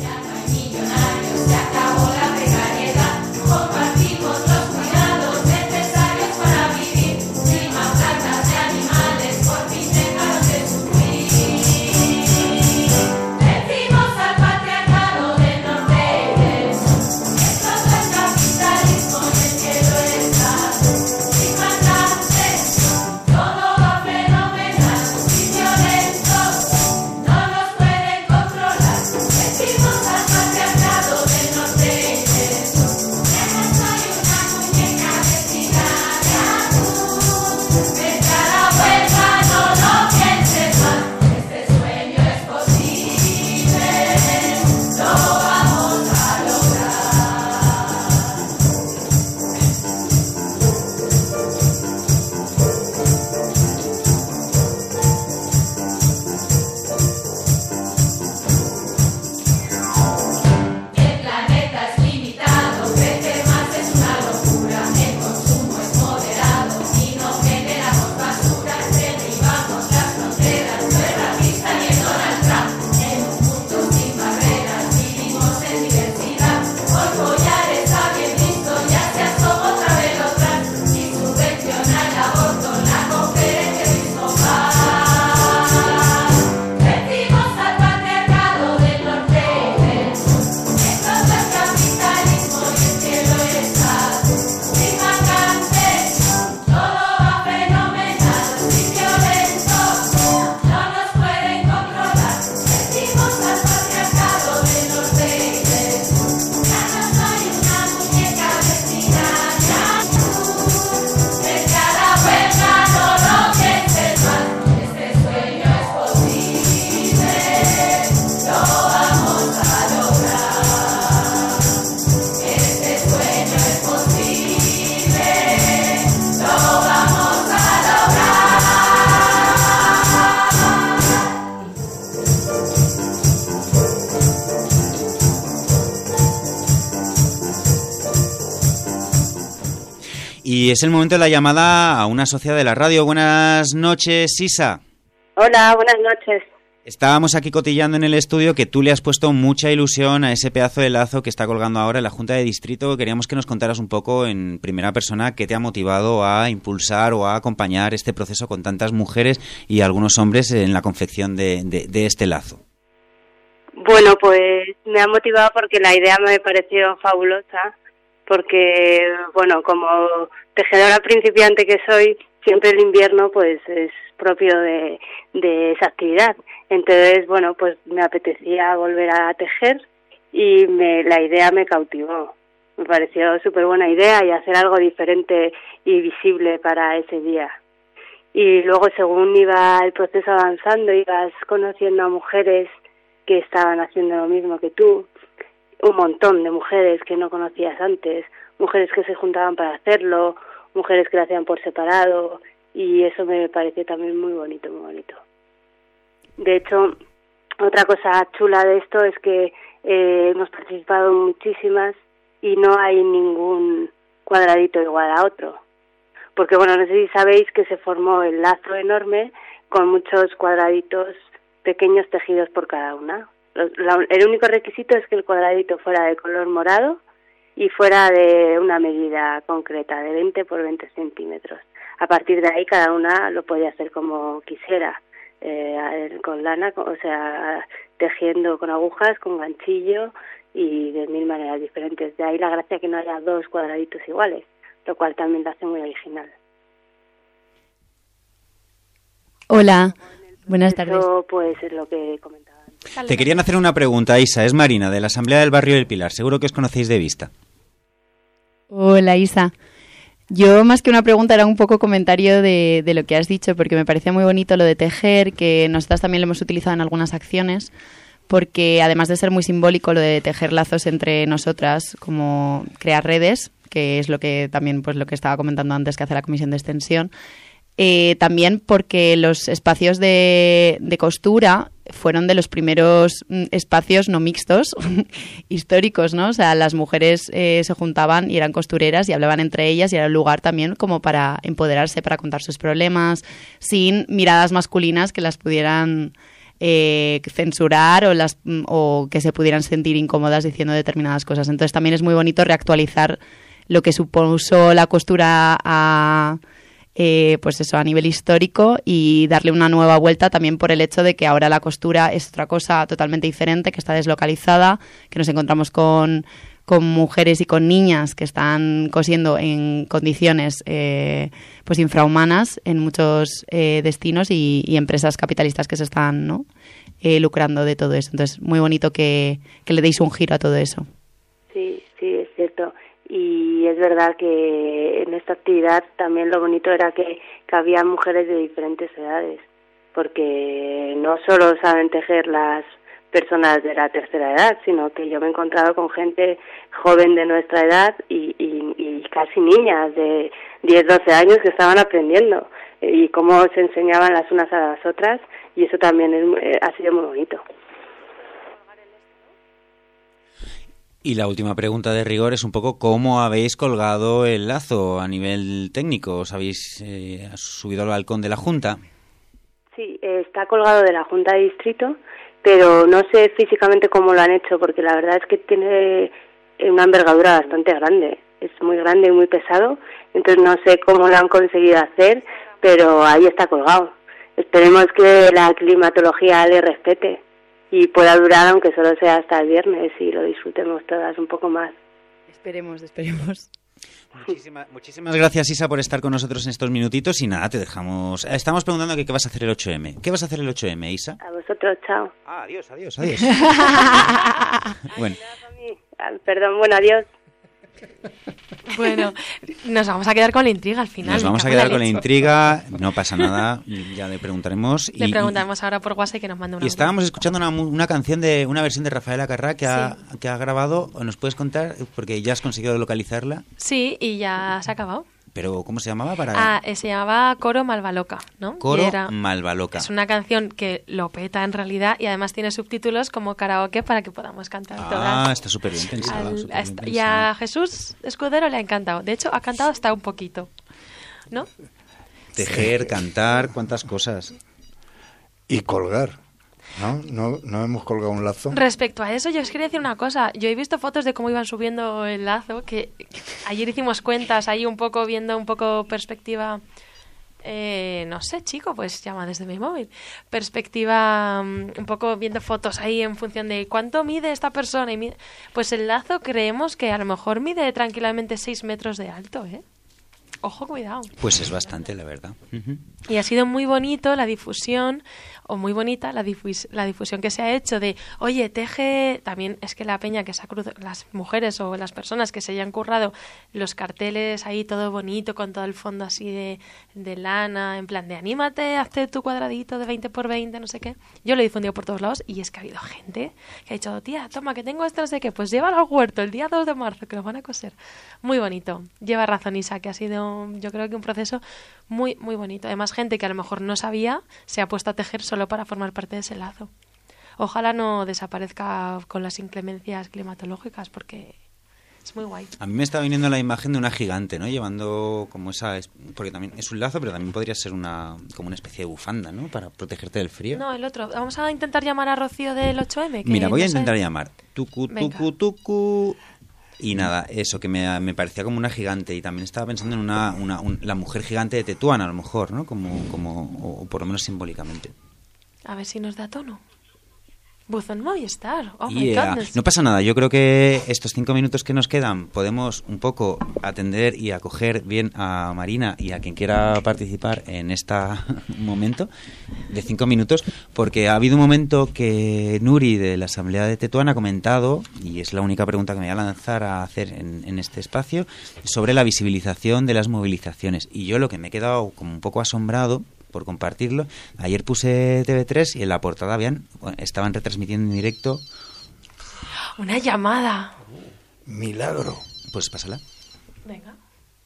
Se acabó la precariedad, compartimos los cuidados necesarios para vivir, clima, plantas y animales, por fin dejaron de sufrir. Decimos al patriarcado del norte, esto no es capitalismo, en el cielo está, sin mandarse, todo va fenomenal, sin violentos, no nos pueden controlar. Decimos al patriarcado del norte. Y es el momento de la llamada a una sociedad de la radio. Buenas noches, Isa. Hola, buenas noches. Estábamos aquí cotillando en el estudio que tú le has puesto mucha ilusión a ese pedazo de lazo que está colgando ahora en la Junta de Distrito. Queríamos que nos contaras un poco en primera persona qué te ha motivado a impulsar o a acompañar este proceso con tantas mujeres y algunos hombres en la confección de este lazo. Bueno, pues me ha motivado porque la idea me pareció fabulosa, porque, bueno, como tejedora principiante que soy, siempre el invierno pues es propio de esa actividad. Entonces, bueno, pues me apetecía volver a tejer y la idea me cautivó. Me pareció súper buena idea y hacer algo diferente y visible para ese día. Y luego, según iba el proceso avanzando, ibas conociendo a mujeres que estaban haciendo lo mismo que tú, un montón de mujeres que no conocías antes, mujeres que se juntaban para hacerlo, mujeres que lo hacían por separado, y eso me pareció también muy bonito, muy bonito. De hecho, otra cosa chula de esto es que hemos participado muchísimas y no hay ningún cuadradito igual a otro. Porque, bueno, no sé si sabéis que se formó el lazo enorme con muchos cuadraditos pequeños tejidos por cada una. El único requisito es que el cuadradito fuera de color morado y fuera de una medida concreta, de 20 por 20 centímetros. A partir de ahí cada una lo podía hacer como quisiera, con lana, o sea, tejiendo con agujas, con ganchillo y de 1000 maneras diferentes. De ahí la gracia que no haya dos cuadraditos iguales, lo cual también lo hace muy original. Hola, buenas tardes. Eso pues es lo que comentaba. Te querían hacer una pregunta, Isa. Es Marina, de la Asamblea del Barrio del Pilar. Seguro que os conocéis de vista. Hola, Isa. Yo, más que una pregunta, era un poco comentario de lo que has dicho, porque me parecía muy bonito lo de tejer, que nosotras también lo hemos utilizado en algunas acciones, porque además de ser muy simbólico lo de tejer lazos entre nosotras, como crear redes, que es lo que también, pues lo que estaba comentando antes que hace la Comisión de Extensión, también porque los espacios de costura fueron de los primeros espacios no mixtos históricos, ¿no? O sea, las mujeres se juntaban y eran costureras y hablaban entre ellas y era un lugar también como para empoderarse, para contar sus problemas, sin miradas masculinas que las pudieran censurar o que se pudieran sentir incómodas diciendo determinadas cosas. Entonces también es muy bonito reactualizar lo que supuso la costura pues eso, a nivel histórico y darle una nueva vuelta también por el hecho de que ahora la costura es otra cosa totalmente diferente, que está deslocalizada, que nos encontramos con mujeres y con niñas que están cosiendo en condiciones pues infrahumanas en muchos destinos y empresas capitalistas que se están, ¿no? Lucrando de todo eso. Entonces, muy bonito que le deis un giro a todo eso. Sí, es cierto. Y es verdad que en esta actividad también lo bonito era que había mujeres de diferentes edades, porque no solo saben tejer las personas de la tercera edad, sino que yo me he encontrado con gente joven de nuestra edad y casi niñas de 10, 12 años que estaban aprendiendo y cómo se enseñaban las unas a las otras, y eso también ha sido muy bonito. Y la última pregunta de rigor es un poco cómo habéis colgado el lazo a nivel técnico. ¿Os habéis subido al balcón de la Junta? Sí, está colgado de la Junta de Distrito, pero no sé físicamente cómo lo han hecho, porque la verdad es que tiene una envergadura bastante grande. Es muy grande y muy pesado, entonces no sé cómo lo han conseguido hacer, pero ahí está colgado. Esperemos que la climatología le respete y pueda durar, aunque solo sea hasta el viernes, y lo disfrutemos todas un poco más. Esperemos. Muchísimas gracias, Isa, por estar con nosotros en estos minutitos, y nada, te dejamos. Estamos preguntando qué vas a hacer el 8M. ¿Qué vas a hacer el 8M, Isa? A vosotros, chao. Adiós. Bueno. Perdón, bueno, adiós. Bueno, nos vamos a quedar con la intriga al final. Nos vamos a quedar con la intriga, no pasa nada, ya le preguntaremos. Le preguntamos ahora por WhatsApp que nos mande una. Y estábamos escuchando una canción una versión de Rafaela Carrà que ha grabado. ¿Nos puedes contar? Porque ya has conseguido localizarla. Sí, y ya se ha acabado. Pero, ¿cómo se llamaba? Se llamaba Coro Malvaloca, ¿no? Coro Malvaloca. Es una canción que lo peta en realidad y además tiene subtítulos como karaoke para que podamos cantar todas. Está súper bien pensado. Y a Jesús Escudero le ha encantado. De hecho, ha cantado hasta un poquito, ¿no? Tejer, cantar, cuántas cosas. Y colgar. ¿No hemos colgado un lazo? Respecto a eso, yo os quería decir una cosa. Yo he visto fotos de cómo iban subiendo el lazo, que ayer hicimos cuentas ahí un poco, viendo un poco perspectiva... no sé, chico, pues llama desde mi móvil. Perspectiva, un poco viendo fotos ahí en función de cuánto mide esta persona. Pues el lazo creemos que a lo mejor mide tranquilamente 6 metros de alto, ¿eh? Ojo, cuidado. Pues es bastante, la verdad. Y ha sido muy bonito la difusión, o muy bonita la difusión que se ha hecho de, oye, teje, también es que la peña que se ha cruzado, las mujeres o las personas que se hayan currado los carteles ahí todo bonito, con todo el fondo así de lana, en plan de anímate, hazte tu cuadradito de 20 por 20, no sé qué. Yo lo he difundido por todos lados y es que ha habido gente que ha dicho, tía, toma, que tengo esto, no sé qué, pues llévalo al huerto el día 2 de marzo, que lo van a coser. Muy bonito. Lleva razón Isa, que ha sido, yo creo que un proceso muy, muy bonito. Además, gente que a lo mejor no sabía, se ha puesto a tejer solo para formar parte de ese lazo. Ojalá no desaparezca con las inclemencias climatológicas, porque es muy guay. A mí me está viniendo la imagen de una gigante, ¿no? Llevando como esa... Porque también es un lazo, pero también podría ser como una especie de bufanda, ¿no? Para protegerte del frío. No, el otro. Vamos a intentar llamar a Rocío del 8M. Mira, voy a intentar llamar. Tucu. Y nada, eso, que me parecía como una gigante. Y también estaba pensando en la mujer gigante de Tetuán, a lo mejor, ¿no? O por lo menos simbólicamente. A ver si nos da tono. Buzón Movistar. Oh my Yeah. goodness. No pasa nada, yo creo que estos 5 minutos que nos quedan podemos un poco atender y acoger bien a Marina y a quien quiera participar en este momento de 5 minutos, porque ha habido un momento que Nuri de la Asamblea de Tetuán ha comentado, y es la única pregunta que me voy a lanzar a hacer en este espacio, sobre la visibilización de las movilizaciones. Y yo lo que me he quedado como un poco asombrado por compartirlo, ayer puse TV3 y en la portada estaban retransmitiendo en directo una llamada. Milagro. Pues pásala. Venga.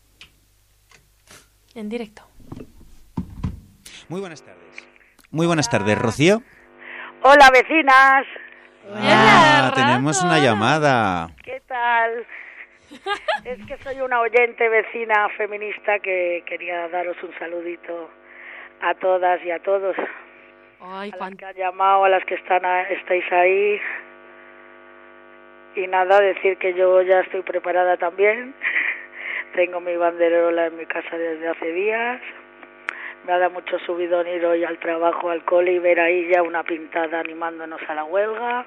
En directo. Muy buenas tardes. Muy buenas tardes, Rocío. Hola, vecinas. Tenemos una llamada. ¿Qué tal? Es que soy una oyente vecina feminista que quería daros un saludito a todas y a todos. Ay, a las que han llamado, a las que estáis ahí. Y nada, decir que yo ya estoy preparada también. Tengo mi banderola en mi casa desde hace días. Me ha dado mucho subidón ir hoy al trabajo, al cole, y ver ahí ya una pintada animándonos a la huelga.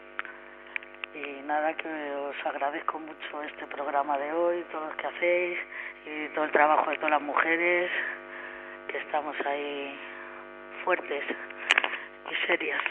Y nada, que os agradezco mucho este programa de hoy, todo lo que hacéis y todo el trabajo de todas las mujeres, que estamos ahí fuertes y serias.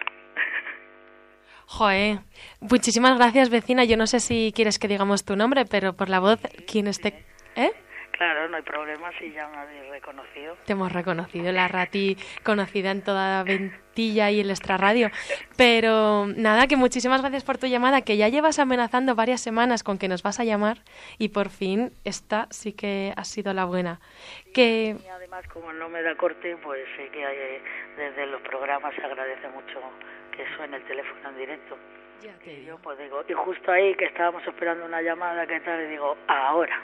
Joder, muchísimas gracias, vecina. Yo no sé si quieres que digamos tu nombre, pero por la voz, ¿quién esté? ¿Eh? Claro, no hay problema si ya me habéis reconocido. Te hemos reconocido, la Rati conocida en toda Ventilla y el Extrarradio. Pero nada, que muchísimas gracias por tu llamada, que ya llevas amenazando varias semanas con que nos vas a llamar y por fin esta sí que ha sido la buena. Que... Y además, como no me da corte, pues sí que desde los programas se agradece mucho que suene el teléfono en directo. Ya te y yo pues digo, y justo ahí que estábamos esperando una llamada, ¿qué tal? Y digo, ahora.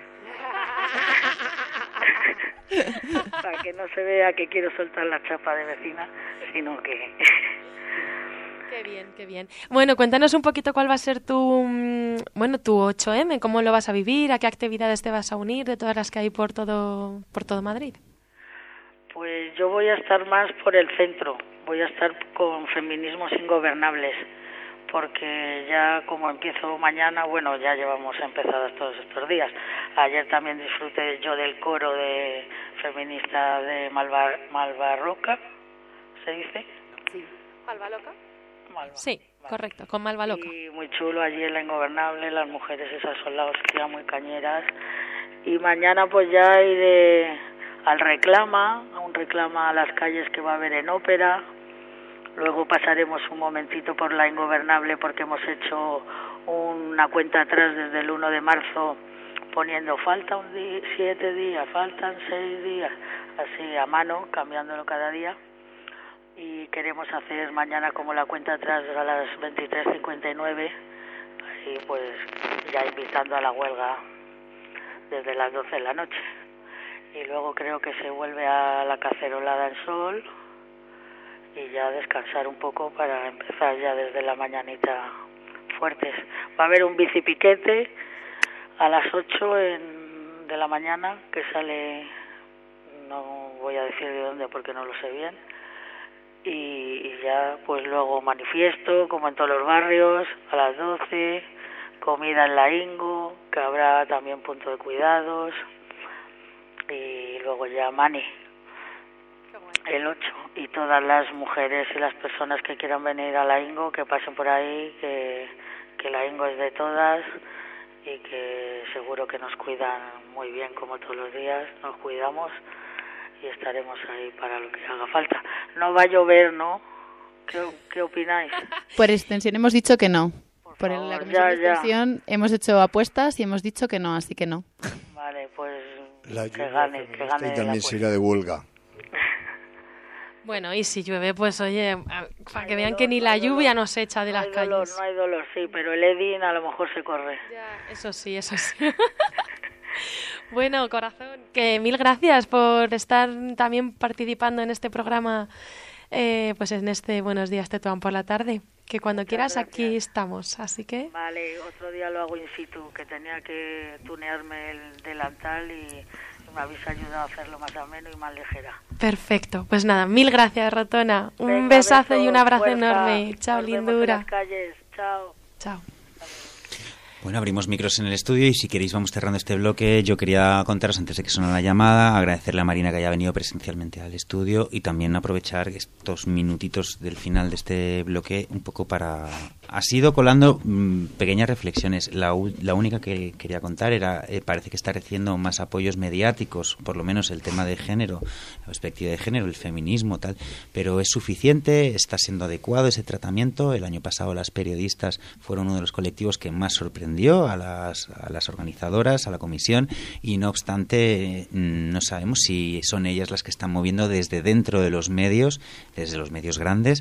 Para que no se vea que quiero soltar la chapa de vecina, sino que... Qué bien, qué bien. Bueno, cuéntanos un poquito cuál va a ser tu 8M, cómo lo vas a vivir, a qué actividades te vas a unir de todas las que hay por todo Madrid. Pues yo voy a estar más por el centro, voy a estar con Feminismos Ingobernables, porque ya como empiezo mañana, bueno, ya llevamos empezadas todos estos días. Ayer también disfruté yo del coro de feminista de Malvarroca, ¿se dice? Sí. ¿Malvaloca? Malva. Sí, correcto, con Malvaloca. Y muy chulo allí en la Ingobernable, las mujeres esas son la hostia, muy cañeras. Y mañana pues ya iré al Reclama, a un Reclama a las calles que va a haber en Ópera. Luego pasaremos un momentito por la Ingobernable porque hemos hecho una cuenta atrás desde el 1 de marzo poniendo falta 7 días, faltan 6 días, así a mano, cambiándolo cada día. Y queremos hacer mañana como la cuenta atrás a las 23:59 y pues ya invitando a la huelga desde las 12 de la noche. Y luego creo que se vuelve a la cacerolada en sol y ya descansar un poco para empezar ya desde la mañanita fuertes. Va a haber un bicipiquete a las 8 de la mañana que sale, no voy a decir de dónde porque no lo sé bien, y ya pues luego manifiesto como en todos los barrios a las 12, comida en la Ingo, que habrá también punto de cuidados, y luego ya mani el 8, y todas las mujeres y las personas que quieran venir a la Ingo que pasen por ahí, que la Ingo es de todas y que seguro que nos cuidan muy bien como todos los días, nos cuidamos y estaremos ahí para lo que haga falta. No va a llover, ¿no? ¿Qué opináis? Por extensión hemos dicho que no. Por favor, la comisión de ya. extensión hemos hecho apuestas y hemos dicho que no, así que no. Vale, pues La que gane y la también apuesta. se irá de huelga. Bueno, y si llueve, pues oye, para que vean que ni la lluvia nos echa de las calles. No hay dolor, sí, pero el Edin a lo mejor se corre. Eso sí, eso sí. Bueno, corazón, que mil gracias por estar también participando en este programa, pues en este Buenos Días Tetuán por la tarde, que cuando quieras aquí estamos, así que... Vale, otro día lo hago in situ, que tenía que tunearme el delantal y me habéis ayudado a hacerlo más ameno y más ligera. Perfecto, pues nada, mil gracias, Rotona. Un Venga, besazo y un besos, abrazo fuerza. enorme. Chao, Nos vemos en lindura. las calles. Chao. Chao. Bueno, abrimos micros en el estudio y si queréis vamos cerrando este bloque. Yo quería contaros antes de que sonara la llamada, agradecerle a Marina que haya venido presencialmente al estudio y también aprovechar estos minutitos del final de este bloque un poco para... Ha sido colando pequeñas reflexiones. La única que quería contar era, parece que está recibiendo más apoyos mediáticos, por lo menos el tema de género, la perspectiva de género, el feminismo, tal, pero es suficiente, está siendo adecuado ese tratamiento. El año pasado las periodistas fueron uno de los colectivos que más sorprendió a las organizadoras, a la comisión, y no obstante no sabemos si son ellas las que están moviendo desde dentro de los medios, desde los medios grandes,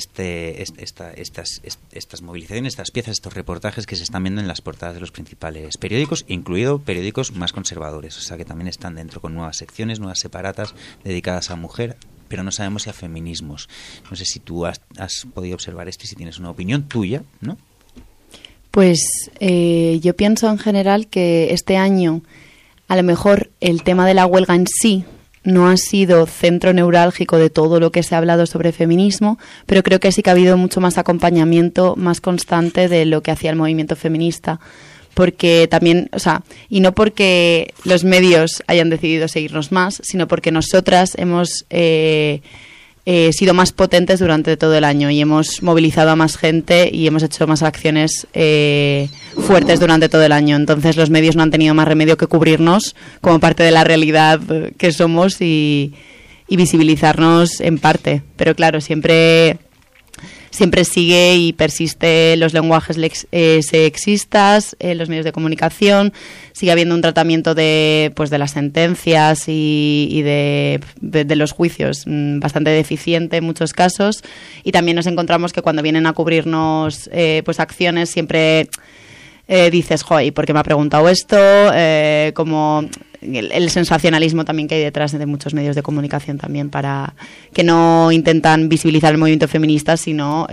estas movilizaciones, estas piezas, estos reportajes que se están viendo en las portadas de los principales periódicos, incluido periódicos más conservadores, o sea que también están dentro con nuevas secciones, nuevas separatas dedicadas a mujer, pero no sabemos si a feminismos. No sé si tú has podido observar esto y si tienes una opinión tuya, ¿no? Pues yo pienso en general que este año a lo mejor el tema de la huelga en sí no ha sido centro neurálgico de todo lo que se ha hablado sobre feminismo, pero creo que sí que ha habido mucho más acompañamiento, más constante de lo que hacía el movimiento feminista. Porque también, o sea, y no porque los medios hayan decidido seguirnos más, sino porque nosotras hemos sido más potentes durante todo el año y hemos movilizado a más gente y hemos hecho más acciones fuertes durante todo el año. Entonces los medios no han tenido más remedio que cubrirnos como parte de la realidad que somos y visibilizarnos en parte. Pero claro, siempre sigue y persiste los lenguajes sexistas en los medios de comunicación, sigue habiendo un tratamiento de las sentencias y de los juicios bastante deficiente en muchos casos, y también nos encontramos que cuando vienen a cubrirnos acciones siempre dices, joder, ¿por qué me ha preguntado esto? Como el sensacionalismo también que hay detrás de muchos medios de comunicación también, para que no intentan visibilizar el movimiento feminista, sino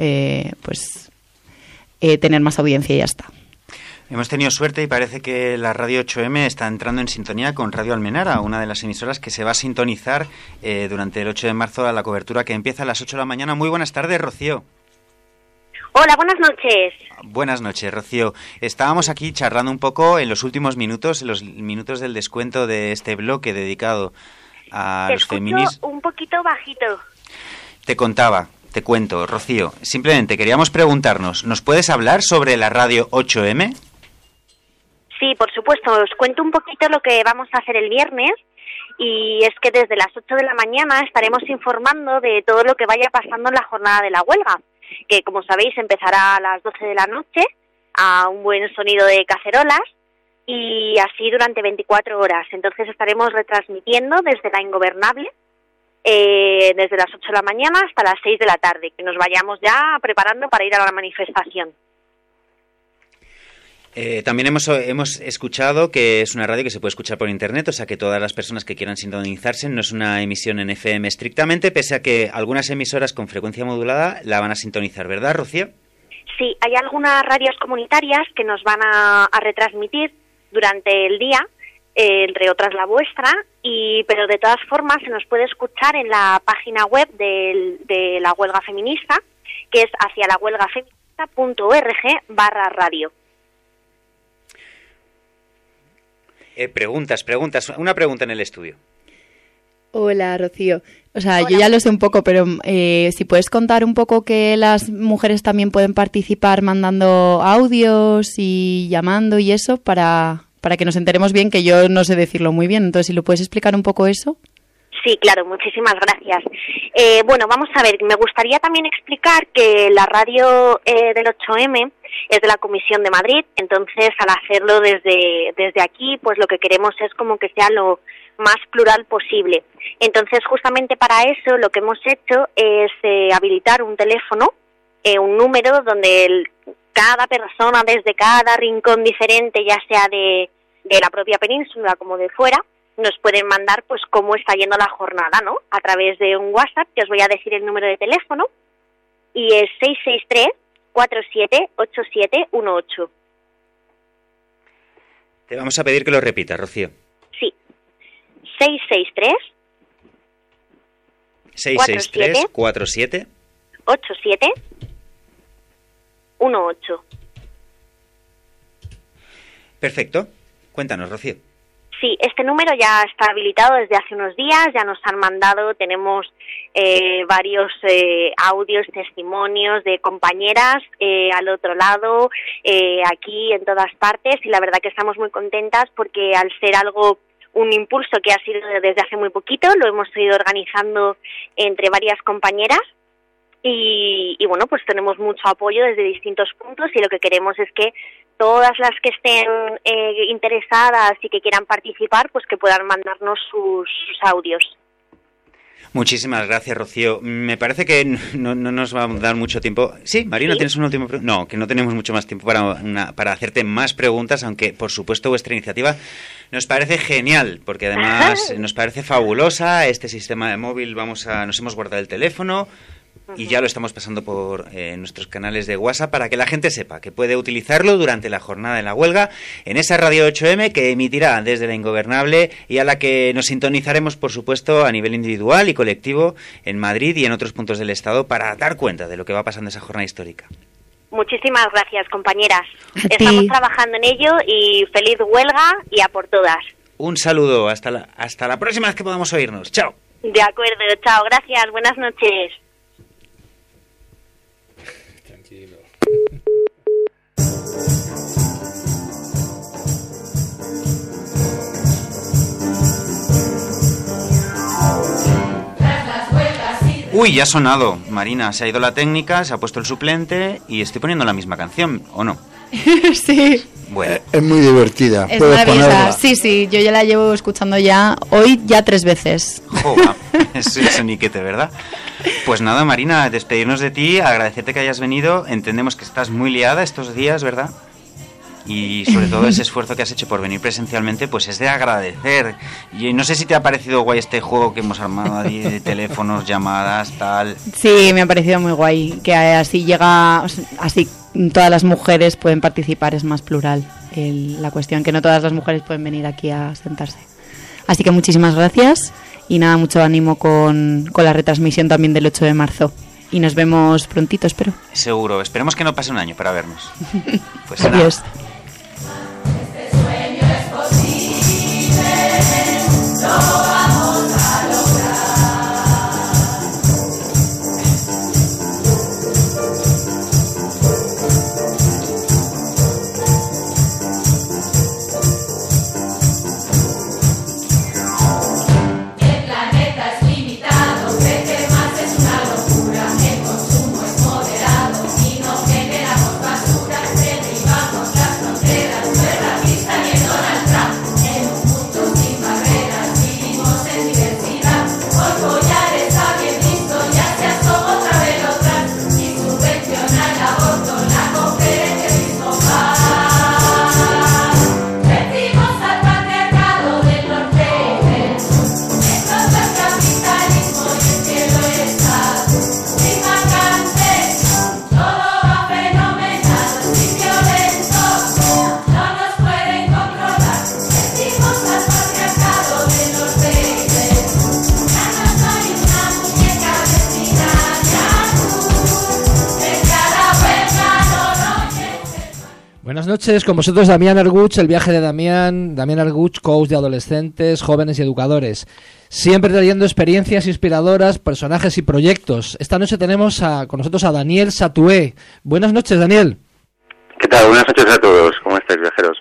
tener más audiencia y ya está. Hemos tenido suerte y parece que la Radio 8M está entrando en sintonía con Radio Almenara, una de las emisoras que se va a sintonizar durante el 8 de marzo a la cobertura que empieza a las 8 de la mañana. Muy buenas tardes, Rocío. Hola, buenas noches. Buenas noches, Rocío. Estábamos aquí charlando un poco en los últimos minutos, en los minutos del descuento de este bloque dedicado a los feminismos. Un poquito bajito. Te cuento, Rocío. Simplemente queríamos preguntarnos, ¿nos puedes hablar sobre la Radio 8M? Sí, por supuesto. Os cuento un poquito lo que vamos a hacer el viernes. Y es que desde las 8 de la mañana estaremos informando de todo lo que vaya pasando en la jornada de la huelga, que como sabéis empezará a las 12 de la noche a un buen sonido de cacerolas, y así durante 24 horas. Entonces estaremos retransmitiendo desde la Ingobernable, desde las 8 de la mañana hasta las 6 de la tarde, que nos vayamos ya preparando para ir a la manifestación. También hemos escuchado que es una radio que se puede escuchar por internet, o sea que todas las personas que quieran sintonizarse, no es una emisión en FM estrictamente, pese a que algunas emisoras con frecuencia modulada la van a sintonizar, ¿verdad, Rocío? Sí, hay algunas radios comunitarias que nos van a retransmitir durante el día, entre otras la vuestra, pero de todas formas se nos puede escuchar en la página web de la huelga feminista, que es hacialahuelgafeminista.org/radio. Preguntas. Una pregunta en el estudio. Hola, Rocío. O sea, yo ya lo sé un poco, pero si puedes contar un poco que las mujeres también pueden participar mandando audios y llamando y eso para que nos enteremos bien, que yo no sé decirlo muy bien. Entonces, si lo puedes explicar un poco eso. Sí, claro, muchísimas gracias. Bueno, vamos a ver, me gustaría también explicar que la radio del 8M es de la Comisión de Madrid, entonces al hacerlo desde aquí, pues lo que queremos es como que sea lo más plural posible. Entonces, justamente para eso lo que hemos hecho es habilitar un teléfono, un número donde cada persona desde cada rincón diferente, ya sea de la propia península como de fuera, nos pueden mandar pues cómo está yendo la jornada, ¿no? A través de un WhatsApp, que os voy a decir el número de teléfono, y es 663-478718. Te vamos a pedir que lo repitas, Rocío. Sí. 663 47 87 18. Perfecto. Cuéntanos, Rocío. Sí, este número ya está habilitado desde hace unos días, ya nos han mandado, tenemos varios audios, testimonios de compañeras al otro lado, aquí en todas partes, y la verdad que estamos muy contentas porque al ser un impulso que ha sido desde hace muy poquito, lo hemos ido organizando entre varias compañeras. Y bueno, pues tenemos mucho apoyo desde distintos puntos y lo que queremos es que todas las que estén interesadas y que quieran participar, pues que puedan mandarnos sus audios. Muchísimas gracias, Rocío. Me parece que no nos va a dar mucho tiempo. Sí, Marina, ¿sí? ¿Tienes una última pregunta? No, que no tenemos mucho más tiempo para hacerte más preguntas, aunque por supuesto vuestra iniciativa nos parece genial, porque además nos parece fabulosa. Este sistema de móvil, nos hemos guardado el teléfono y ya lo estamos pasando por nuestros canales de WhatsApp para que la gente sepa que puede utilizarlo durante la jornada de la huelga en esa radio 8M que emitirá desde la Ingobernable y a la que nos sintonizaremos, por supuesto, a nivel individual y colectivo en Madrid y en otros puntos del Estado para dar cuenta de lo que va pasando en esa jornada histórica. Muchísimas gracias, compañeras. Estamos trabajando en ello y feliz huelga y a por todas. Un saludo, hasta la próxima vez que podamos oírnos. Chao. De acuerdo, chao, gracias, buenas noches. Uy, ya ha sonado, Marina, se ha ido la técnica, se ha puesto el suplente y estoy poniendo la misma canción, ¿o no? Sí. Bueno. Es muy divertida. Es maravillosa. Sí, yo ya la llevo escuchando hoy 3 veces. Joder, es el soniquete, ¿verdad? Pues nada, Marina, despedirnos de ti, agradecerte que hayas venido. Entendemos que estás muy liada estos días, ¿verdad? Y sobre todo ese esfuerzo que has hecho por venir presencialmente, pues es de agradecer. Y no sé si te ha parecido guay este juego que hemos armado ahí de teléfonos, llamadas, tal. Sí, me ha parecido muy guay, que así todas las mujeres pueden participar, es más plural la cuestión, que no todas las mujeres pueden venir aquí a sentarse. Así que muchísimas gracias y nada, mucho ánimo con la retransmisión también del 8 de marzo. Y nos vemos prontito, espero. Seguro, esperemos que no pase un año para vernos. Pues adiós. Nada. Basura, entre vivamos las noches, con vosotros Damián Arguch, el viaje de Damián Arguch, coach de adolescentes, jóvenes y educadores. Siempre trayendo experiencias inspiradoras, personajes y proyectos. Esta noche tenemos con nosotros a Daniel Satué. Buenas noches, Daniel. ¿Qué tal? Buenas noches a todos. ¿Cómo estáis, viajeros?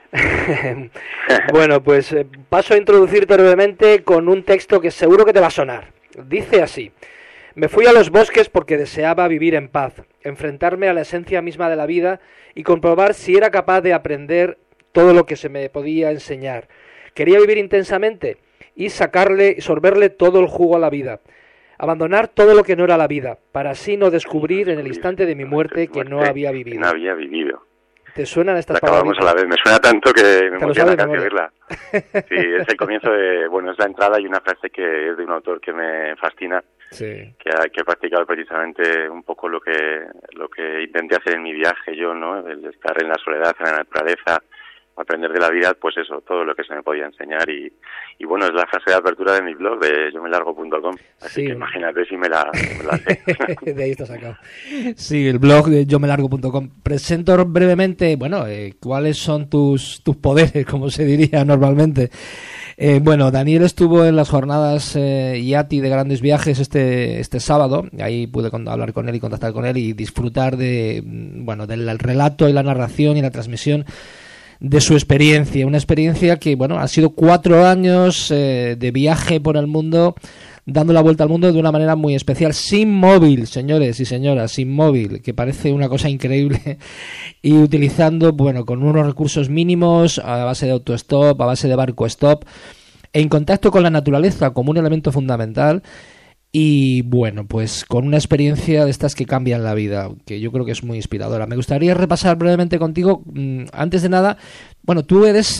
Bueno, pues paso a introducirte brevemente con un texto que seguro que te va a sonar. Dice así: me fui a los bosques porque deseaba vivir en paz, enfrentarme a la esencia misma de la vida y comprobar si era capaz de aprender todo lo que se me podía enseñar. Quería vivir intensamente y sorberle todo el jugo a la vida. Abandonar todo lo que no era la vida, para así no descubrir en el instante de mi muerte que no había vivido. No había vivido. ¿Te suenan estas palabras? Acabamos a la vez. Me suena tanto que me emociona casi oírla. Sí, es el comienzo de... Bueno, es la entrada y una frase que es de un autor que me fascina, sí, que he practicado precisamente un poco lo que intenté hacer en mi viaje yo, ¿no? El estar en la soledad, en la naturaleza, aprender de la vida, pues eso, todo lo que se me podía enseñar y bueno, es la frase de apertura de mi blog de yomelargo.com, así que imagínate si me la sé. De ahí está sacado. Sí, el blog de yomelargo.com. Presento brevemente, bueno, cuáles son tus poderes, como se diría normalmente. Bueno, Daniel estuvo en las jornadas IATI de Grandes Viajes este sábado. Ahí pude hablar con él y contactar con él y disfrutar del relato y la narración y la transmisión de su experiencia, una experiencia que, bueno, ha sido 4 años de viaje por el mundo, dando la vuelta al mundo de una manera muy especial, sin móvil, señores y señoras, sin móvil, que parece una cosa increíble, y utilizando, bueno, con unos recursos mínimos, a base de autostop, a base de barco stop, en contacto con la naturaleza como un elemento fundamental. Y bueno, pues con una experiencia de estas que cambian la vida, que yo creo que es muy inspiradora. Me gustaría repasar brevemente contigo, antes de nada, bueno, tú has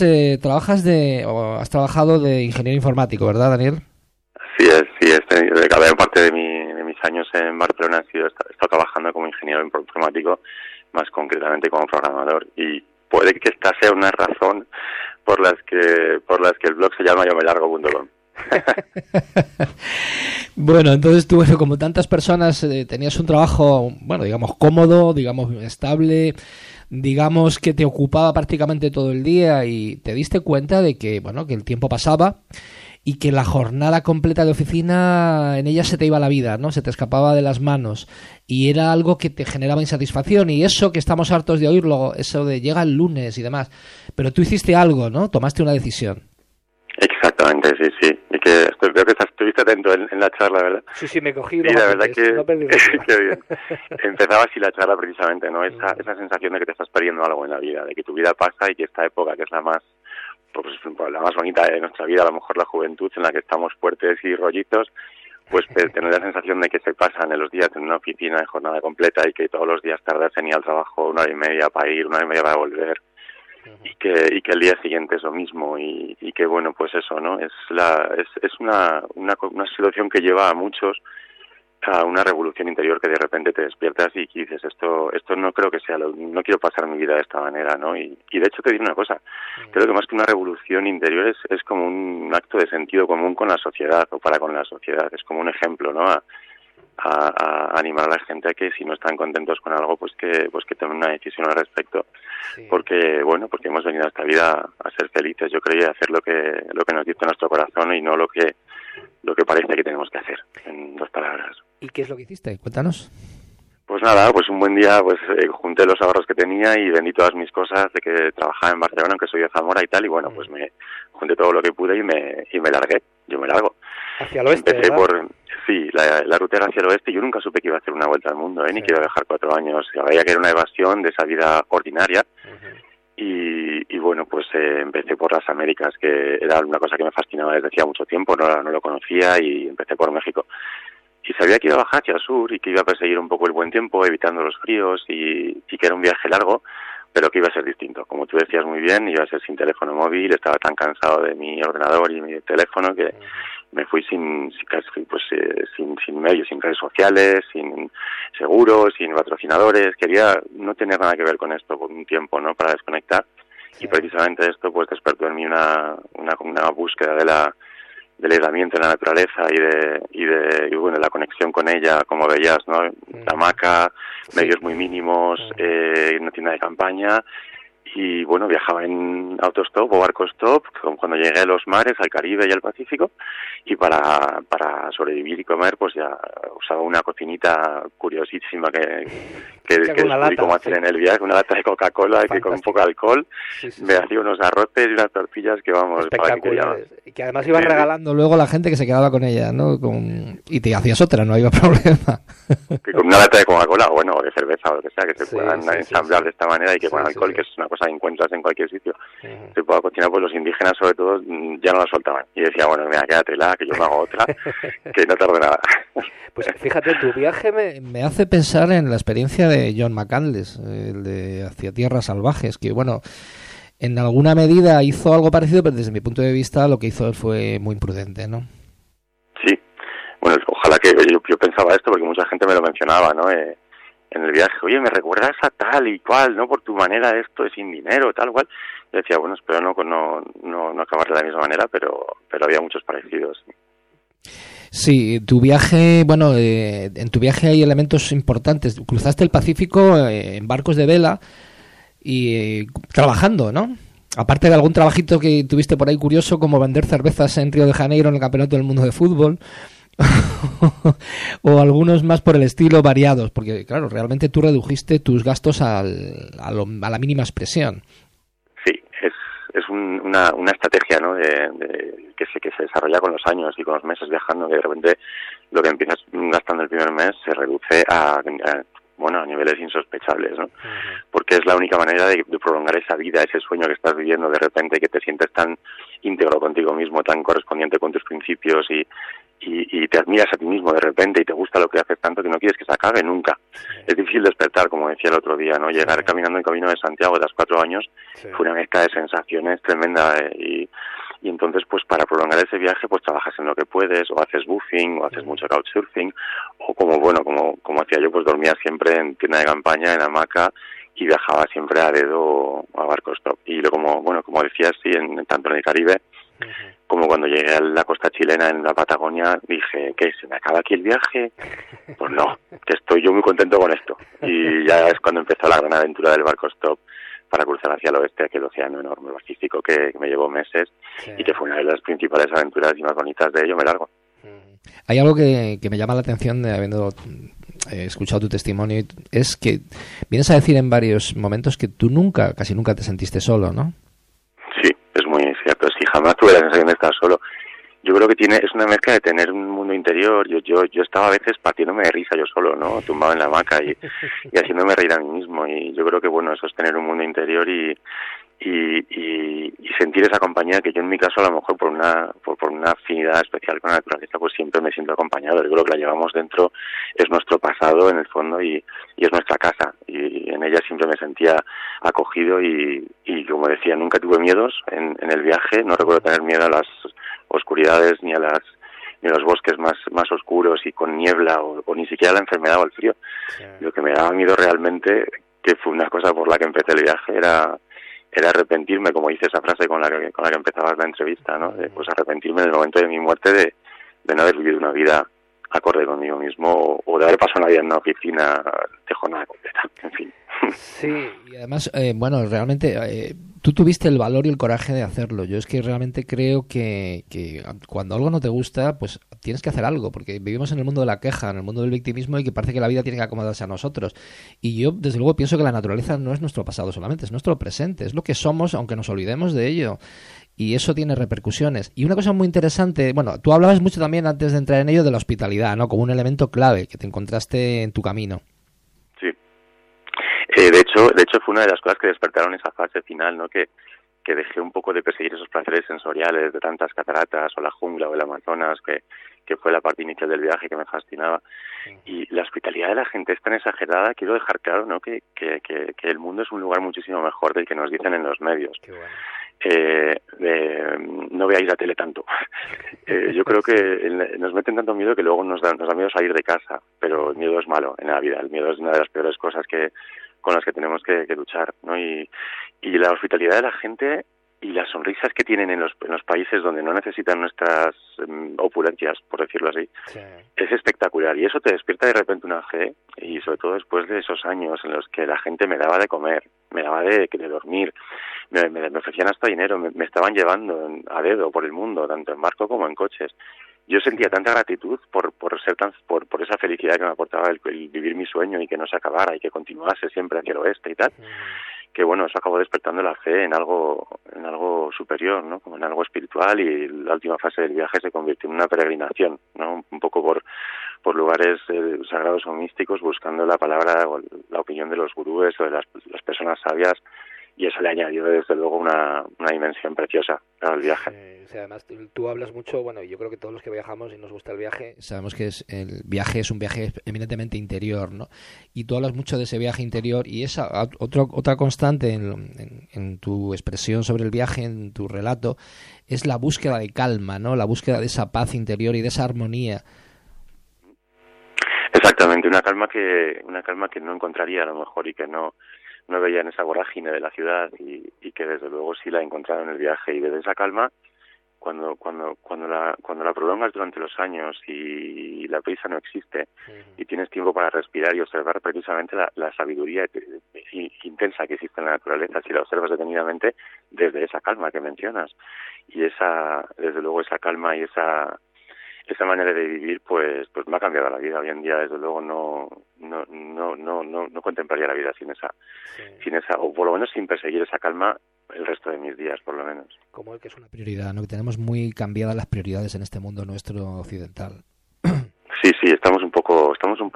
trabajado de ingeniero informático, ¿verdad, Daniel? Sí, la mayor parte de mis años en Barcelona he estado trabajando como ingeniero informático, más concretamente como programador, y puede que esta sea una razón por las que el blog se llama yomelargo.com. Bueno, entonces tú, como tantas personas, tenías un trabajo, bueno, digamos cómodo, digamos estable, digamos que te ocupaba prácticamente todo el día y te diste cuenta de que, bueno, que el tiempo pasaba y que la jornada completa de oficina, en ella se te iba la vida, ¿no? Se te escapaba de las manos y era algo que te generaba insatisfacción y eso que estamos hartos de oírlo, eso de llega el lunes y demás, pero tú hiciste algo, ¿no? Tomaste una decisión. Exactamente, sí. Y que creo que estuviste atento en la charla, ¿verdad? Sí, me cogí. Y la verdad que qué bien. Empezaba así la charla precisamente, ¿no? Esa sensación de que te estás perdiendo algo en la vida, de que tu vida pasa y que esta época, que es la más bonita de nuestra vida, a lo mejor la juventud, en la que estamos fuertes y rollizos, pues tener la sensación de que se pasan en los días en una oficina de jornada completa y que todos los días tardas en ir al trabajo 1 hora y media para ir, 1 hora y media para volver. Y que el día siguiente es lo mismo y que bueno, pues eso, ¿no? Es una situación que lleva a muchos a una revolución interior, que de repente te despiertas y dices esto no creo que sea no quiero pasar mi vida de esta manera, ¿no? Y de hecho te digo una cosa, creo que más que una revolución interior es como un acto de sentido común con la sociedad o con la sociedad, es como un ejemplo, ¿no? A animar a la gente a que si no están contentos con algo, pues que tomen una decisión al respecto. Sí. Porque hemos venido a esta vida a ser felices, yo creo, y a hacer lo que nos dice nuestro corazón y no lo que parece que tenemos que hacer, en 2 palabras. ¿Y qué es lo que hiciste? Cuéntanos. Pues nada, pues un buen día junté los ahorros que tenía y vendí todas mis cosas de que trabajaba en Barcelona, aunque soy de Zamora y tal, y bueno, pues me junté todo lo que pude y me largué. Yo me largo. Hacia el oeste, empecé ¿verdad? La ruta era hacia el oeste. Yo nunca supe que iba a hacer una vuelta al mundo, ni que iba a dejar 4 años. Veía que era una evasión de esa vida ordinaria. Y bueno, pues empecé por las Américas, que era una cosa que me fascinaba desde hacía mucho tiempo, no lo conocía, y empecé por México. Y sabía que iba a bajar hacia el sur y que iba a perseguir un poco el buen tiempo, evitando los fríos, y que era un viaje largo, pero que iba a ser distinto. Como tú decías muy bien, iba a ser sin teléfono móvil, estaba tan cansado de mi ordenador y mi teléfono que me fui sin medios, sin redes sociales, sin seguros, sin patrocinadores. Quería no tener nada que ver con esto por un tiempo, ¿no? Para desconectar. Sí. Y precisamente esto pues despertó en mí una búsqueda del aislamiento en la naturaleza y bueno, la conexión con ella, como veías, ¿no? La hamaca, medios muy mínimos, una tienda de campaña y bueno, viajaba en autostop o barco-stop cuando llegué a los mares, al Caribe y al Pacífico, y para sobrevivir y comer pues ya usaba una cocinita curiosísima que descubrí cómo hacer en el viaje, una lata de Coca-Cola que con un poco de alcohol me hacía unos arroces y unas tortillas que vamos, para que queríamos. Y que además ibas regalando luego a la gente que se quedaba con ella, ¿no? Y te hacías otra, no había problema. Que con una lata de Coca-Cola, bueno, o de cerveza o lo que sea, que se puedan ensamblar de esta manera y que con alcohol, que es una cosa que encuentras en cualquier sitio, se pueda cocinar, pues los indígenas sobre todo ya no la soltaban. Y decía, bueno, mira, quédatela, que yo me hago otra, que no tarde nada. Pues fíjate, tu viaje me hace pensar en la experiencia de John McCandless, el de Hacia Tierras Salvajes, que bueno, en alguna medida hizo algo parecido, pero desde mi punto de vista lo que hizo él fue muy imprudente, ¿no? Sí, bueno, ojalá que yo pensaba esto porque mucha gente me lo mencionaba, ¿no? En el viaje, oye, me recuerdas a tal y cual, ¿no? Por tu manera de esto, de sin dinero, tal cual. Yo decía, bueno, espero no acabar de la misma manera, pero había muchos parecidos. Sí, tu viaje, bueno, en tu viaje hay elementos importantes. Cruzaste el Pacífico en barcos de vela y trabajando, ¿no? Aparte de algún trabajito que tuviste por ahí curioso, como vender cervezas en Río de Janeiro en el Campeonato del Mundo de Fútbol, o algunos más por el estilo variados, porque claro, realmente tú redujiste tus gastos a la mínima expresión. Sí, es una estrategia, ¿no? Que se desarrolla con los años y con los meses viajando, que de repente lo que empiezas gastando el primer mes se reduce a niveles insospechables, ¿no? Porque es la única manera de prolongar esa vida, ese sueño que estás viviendo de repente, que te sientes tan íntegro contigo mismo, tan correspondiente con tus principios y te admiras a ti mismo de repente y te gusta lo que haces tanto que no quieres que se acabe nunca. Es difícil despertar, como decía el otro día, ¿no? Llegar caminando el Camino de Santiago de los 4 años fue una mezcla de sensaciones tremenda y entonces pues para prolongar ese viaje pues trabajas en lo que puedes, o haces buffing, o haces mucho couchsurfing, o como hacía yo, pues dormía siempre en tienda de campaña, en hamaca, y viajaba siempre a dedo a barco stop. Y luego, como decías, sí, tanto en el Caribe como cuando llegué a la costa chilena, en la Patagonia, dije, ¿qué? ¿Se me acaba aquí el viaje? Pues no, que estoy yo muy contento con esto. Y ya es cuando empezó la gran aventura del barco stop para cruzar hacia el oeste, aquel océano enorme Pacífico que me llevó meses y que fue una de las principales aventuras y más bonitas de Yo me largo. Hay algo que me llama la atención de habiendo escuchado tu testimonio, es que vienes a decir en varios momentos que tú casi nunca te sentiste solo, ¿no? Sí, es muy cierto. Sí, jamás tuve la sensación de estar solo. Yo creo que es una mezcla de tener un mundo interior. Yo estaba a veces partiéndome de risa yo solo, ¿no? Tumbado en la hamaca y haciéndome reír a mí mismo. Y yo creo que eso es tener un mundo interior y sentir esa compañía, que yo en mi caso a lo mejor por una afinidad especial con la naturaleza pues siempre me siento acompañado. Yo creo que la llevamos dentro, es nuestro pasado en el fondo y es nuestra casa, y en ella siempre me sentía acogido y como decía, nunca tuve miedos en el viaje. No recuerdo tener miedo a las oscuridades ni a los bosques más oscuros y con niebla o ni siquiera a la enfermedad o al frío. Lo que me daba miedo realmente, que fue una cosa por la que empecé el viaje, era arrepentirme, como dice esa frase con la que empezabas la entrevista, ¿no? Pues arrepentirme en el momento de mi muerte de no haber vivido una vida acorde conmigo mismo o de haber pasado una vida en una oficina de jornada completa, en fin. Sí, y además, realmente tú tuviste el valor y el coraje de hacerlo. Yo es que realmente creo que cuando algo no te gusta, pues tienes que hacer algo, porque vivimos en el mundo de la queja, en el mundo del victimismo, y que parece que la vida tiene que acomodarse a nosotros. Y yo, desde luego, pienso que la naturaleza no es nuestro pasado solamente, es nuestro presente, es lo que somos, aunque nos olvidemos de ello. Y eso tiene repercusiones. Y una cosa muy interesante, tú hablabas mucho también antes de entrar en ello de la hospitalidad, ¿no? Como un elemento clave que te encontraste en tu camino. Sí. De hecho fue una de las cosas que despertaron esa fase final, ¿no? Que dejé un poco de perseguir esos placeres sensoriales de tantas cataratas o la jungla o el Amazonas, que fue la parte inicial del viaje que me fascinaba. Y la hospitalidad de la gente es tan exagerada. Quiero dejar claro, ¿no? que el mundo es un lugar muchísimo mejor del que nos dicen en los medios. Qué bueno. No veáis la tele tanto. Yo creo que nos meten tanto miedo que luego nos da miedo salir de casa, pero el miedo es malo en la vida. El miedo es una de las peores cosas con las que tenemos que luchar, ¿no? Y la hospitalidad de la gente y las sonrisas que tienen en los países donde no necesitan nuestras opulencias, por decirlo así, es espectacular. Y eso te despierta de repente una fe, y sobre todo después de esos años en los que la gente me daba de comer, me daba de dormir, me ofrecían hasta dinero, me estaban llevando a dedo por el mundo, tanto en barco como en coches. Yo sentía tanta gratitud por esa felicidad que me aportaba el vivir mi sueño y que no se acabara y que continuase siempre hacia el oeste y tal, que bueno, eso acabó despertando la fe en algo superior, ¿no? Como en algo espiritual, y la última fase del viaje se convirtió en una peregrinación, ¿no? Un poco por lugares sagrados o místicos, buscando la palabra o la opinión de los gurúes o de las personas sabias, y eso le añadió desde luego una dimensión preciosa al viaje. O sea, además tú hablas mucho, bueno, yo creo que todos los que viajamos y nos gusta el viaje, sabemos que el viaje es un viaje eminentemente interior, ¿no? Y tú hablas mucho de ese viaje interior, y esa otra constante en tu expresión sobre el viaje, en tu relato, es la búsqueda de calma, ¿no? La búsqueda de esa paz interior y de esa armonía. Exactamente, una calma que no encontraría a lo mejor y que no veía en esa vorágine de la ciudad, y que desde luego sí la he encontrado en el viaje. Y desde esa calma, cuando la prolongas durante los años y la prisa no existe, y tienes tiempo para respirar y observar precisamente la sabiduría intensa que existe en la naturaleza, si la observas detenidamente desde esa calma que mencionas, y desde luego esa calma y esa manera de vivir pues me ha cambiado la vida. Hoy en día desde luego no contemplaría la vida sin esa, o por lo menos sin perseguir esa calma el resto de mis días, por lo menos. Como el que es una prioridad, ¿no? Que tenemos muy cambiadas las prioridades en este mundo nuestro occidental. Sí, estamos un poco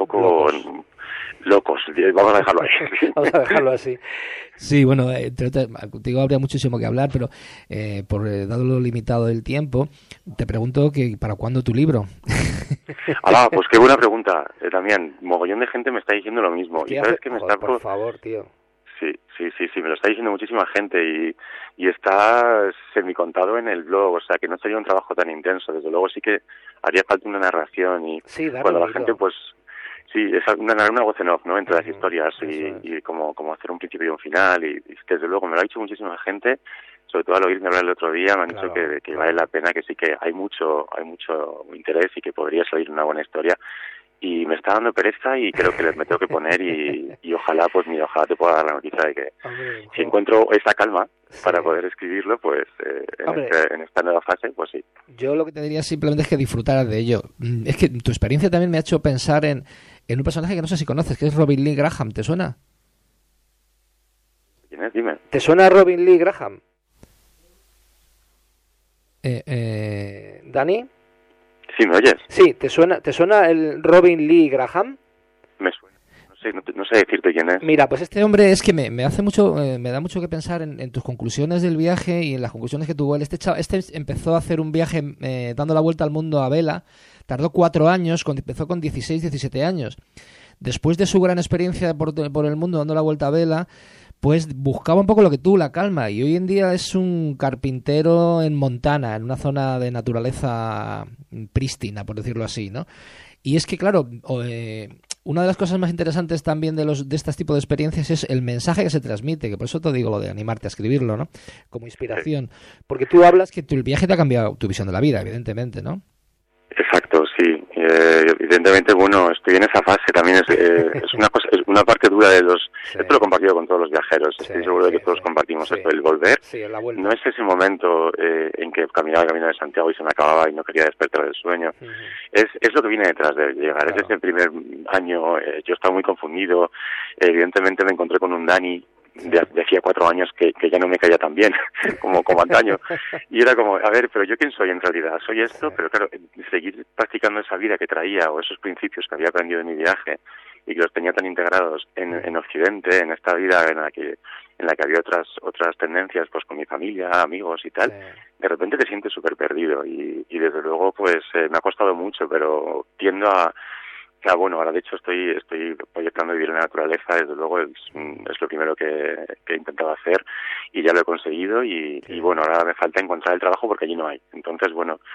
locos. Vamos a dejarlo ahí. Vamos a dejarlo así. Sí, bueno, contigo habría muchísimo que hablar, pero dado lo limitado del tiempo, te pregunto que ¿para cuándo tu libro? Pues qué buena pregunta, Damián. Mogollón de gente me está diciendo lo mismo. ¿Qué y sabes hace? que me Joder, está por favor, tío. Sí, me lo está diciendo muchísima gente, y está semicontado en el blog, o sea que no sería un trabajo tan intenso. Desde luego sí que haría falta una narración, y cuando la gente pues sí, es una voz en off, ¿no? Entre las historias, y como hacer un principio y un final, y desde luego me lo ha dicho muchísima gente, sobre todo al oírme hablar el otro día, me han dicho que vale la pena, que sí que hay mucho interés y que podría salir una buena historia. Y me está dando pereza, y creo que me tengo que poner, y ojalá te pueda dar la noticia de que si encuentro esa calma para poder escribirlo, pues en esta nueva fase, pues sí. Yo lo que te diría simplemente es que disfrutaras de ello. Es que tu experiencia también me ha hecho pensar en un personaje que no sé si conoces, que es Robin Lee Graham. ¿Te suena? ¿Quién es? Dime. ¿Te suena Robin Lee Graham? ¿Dani? ¿Sí me oyes? Sí, ¿te suena el Robin Lee Graham? Me suena. No sé decirte quién es. Mira, pues este hombre es que me hace mucho, me da mucho que pensar en tus conclusiones del viaje y en las conclusiones que tuvo él. Este empezó a hacer un viaje dando la vuelta al mundo a vela. Tardó 4 años, empezó con 16, 17 años. Después de su gran experiencia por el mundo dando la vuelta a vela, pues buscaba un poco lo que tú, la calma, y hoy en día es un carpintero en Montana, en una zona de naturaleza prístina, por decirlo así, ¿no? Y es que, claro, una de las cosas más interesantes también de este tipo de experiencias es el mensaje que se transmite, que por eso te digo lo de animarte a escribirlo, ¿no? Como inspiración. Porque tú hablas que el viaje te ha cambiado tu visión de la vida, evidentemente, ¿no? Exacto, sí. Evidentemente, bueno, estoy en esa fase también. Es una parte dura de los... Sí. Esto lo he compartido con todos los viajeros. Estoy seguro de que todos compartimos esto. El volver no es ese momento en que caminaba el camino de Santiago y se me acababa y no quería despertar del sueño. Es lo que viene detrás de llegar. Es ese primer año. Yo estaba muy confundido. Evidentemente me encontré con un Dani de hacía 4 años que ya no me caía tan bien como antaño, y era como, a ver, pero yo quién soy en realidad, soy esto, pero claro, seguir practicando esa vida que traía o esos principios que había aprendido en mi viaje y que los tenía tan integrados en Occidente, en esta vida en la que había otras tendencias, pues con mi familia, amigos y tal, de repente te sientes súper perdido, y desde luego pues me ha costado mucho, pero tiendo a bueno, ahora de hecho estoy proyectando vivir en la naturaleza, desde luego es lo primero que he intentado hacer, y ya lo he conseguido, y bueno, ahora me falta encontrar el trabajo porque allí no hay. Entonces, bueno,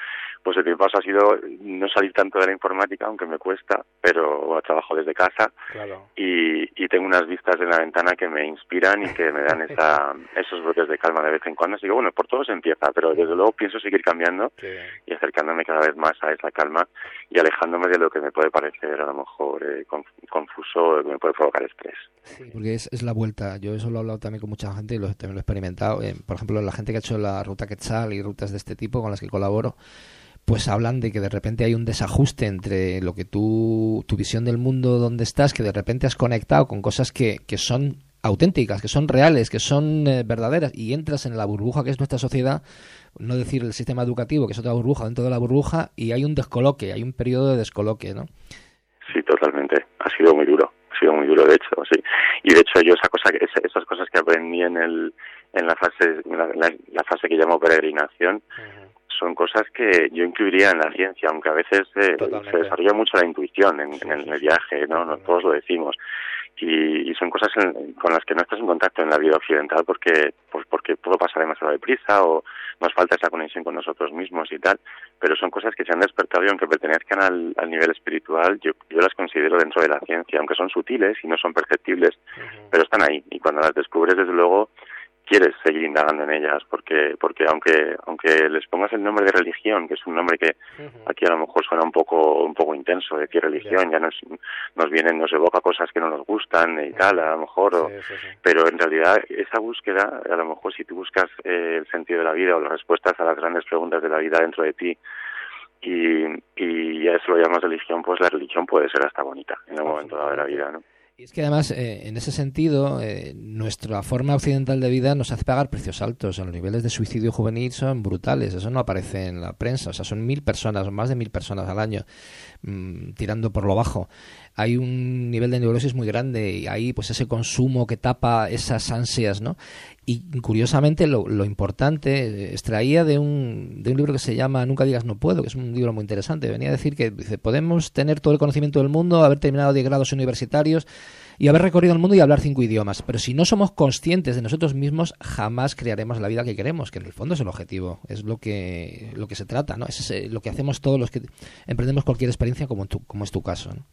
pues el primer paso ha sido no salir tanto de la informática, aunque me cuesta, pero trabajo desde casa. Claro. Y tengo unas vistas en la ventana que me inspiran y que me dan esos brotes de calma de vez en cuando. Así que bueno, por todo se empieza, pero desde luego pienso seguir cambiando y acercándome cada vez más a esa calma y alejándome de lo que me puede parecer a lo mejor confuso, que me puede provocar estrés. Sí, porque es la vuelta. Yo eso lo he hablado también con mucha gente y también lo he experimentado. Por ejemplo, la gente que ha hecho la ruta Quetzal y rutas de este tipo con las que colaboro, pues hablan de que de repente hay un desajuste entre lo que tu visión del mundo donde estás, que de repente has conectado con cosas que son auténticas, que son reales, que son verdaderas, y entras en la burbuja que es nuestra sociedad, no decir el sistema educativo, que es otra burbuja dentro de la burbuja, y hay un descoloque, hay un periodo de descoloque, ¿no? Sí, totalmente. Ha sido muy duro, de hecho, sí. Y de hecho yo esas cosas que aprendí en la fase que llamo peregrinación, son cosas que yo incluiría en la ciencia, aunque a veces se desarrolla mucho la intuición en el viaje, ¿no? Todos lo decimos. Y son cosas con las que no estás en contacto en la vida occidental porque todo pasa demasiado deprisa o nos falta esa conexión con nosotros mismos y tal, pero son cosas que se han despertado y aunque pertenezcan al nivel espiritual, yo las considero dentro de la ciencia, aunque son sutiles y no son perceptibles, pero están ahí, y cuando las descubres, desde luego, quieres seguir indagando en ellas, porque aunque les pongas el nombre de religión, que es un nombre que aquí a lo mejor suena un poco intenso, decir religión, ya nos evoca cosas que no nos gustan y tal, a lo mejor, pero en realidad esa búsqueda, a lo mejor si tú buscas el sentido de la vida o las respuestas a las grandes preguntas de la vida dentro de ti, y ya eso lo llamas religión, pues la religión puede ser hasta bonita en un momento dado de la vida, ¿no? Y es que además, en ese sentido, nuestra forma occidental de vida nos hace pagar precios altos. Los niveles de suicidio juvenil son brutales. Eso no aparece en la prensa. O sea, son 1.000 personas, más de 1.000 personas al año, tirando por lo bajo. Hay un nivel de neurosis muy grande y hay pues ese consumo que tapa esas ansias, ¿no? Y curiosamente lo importante extraía de un libro que se llama Nunca digas no puedo, que es un libro muy interesante. Venía a decir que podemos tener todo el conocimiento del mundo, haber terminado 10 grados universitarios y haber recorrido el mundo y hablar 5 idiomas, pero si no somos conscientes de nosotros mismos, jamás crearemos la vida que queremos, que en el fondo es el objetivo, es lo que se trata, ¿no? Es lo que hacemos todos los que emprendemos cualquier experiencia, como es tu caso, ¿no?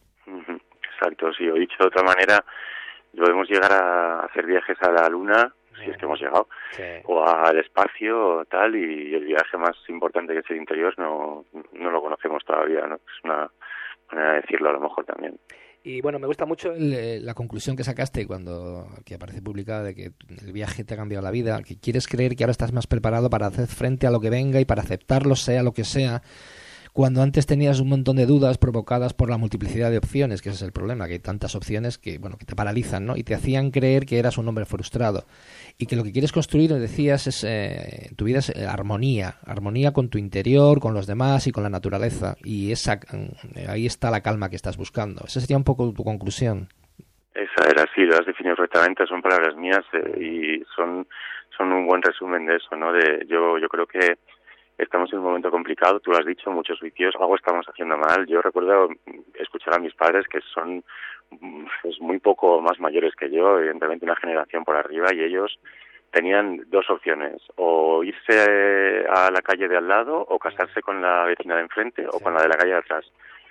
Exacto, sí, o dicho de otra manera, podemos llegar a hacer viajes a la Luna, si es que hemos llegado, o al espacio o tal, y el viaje más importante que es el interior no lo conocemos todavía, ¿no? Es una manera de decirlo a lo mejor también. Y bueno, me gusta mucho la conclusión que sacaste que aparece publicada, de que el viaje te ha cambiado la vida, que quieres creer que ahora estás más preparado para hacer frente a lo que venga y para aceptarlo, sea lo que sea, cuando antes tenías un montón de dudas provocadas por la multiplicidad de opciones, que ese es el problema, que hay tantas opciones que te paralizan, ¿no? Y te hacían creer que eras un hombre frustrado. Y que lo que quieres construir, decías, en tu vida es armonía con tu interior, con los demás y con la naturaleza. Y ahí está la calma que estás buscando. Esa sería un poco tu conclusión. Esa era, sí, lo has definido correctamente, son palabras mías y son un buen resumen de eso, ¿no? Yo creo que estamos en un momento complicado, tú lo has dicho, muchos suicidios, algo estamos haciendo mal. Yo recuerdo escuchar a mis padres, que son pues muy poco más mayores que yo, evidentemente una generación por arriba, y ellos tenían dos opciones, o irse a la calle de al lado, o casarse con la vecina de enfrente, o con la de la calle de atrás.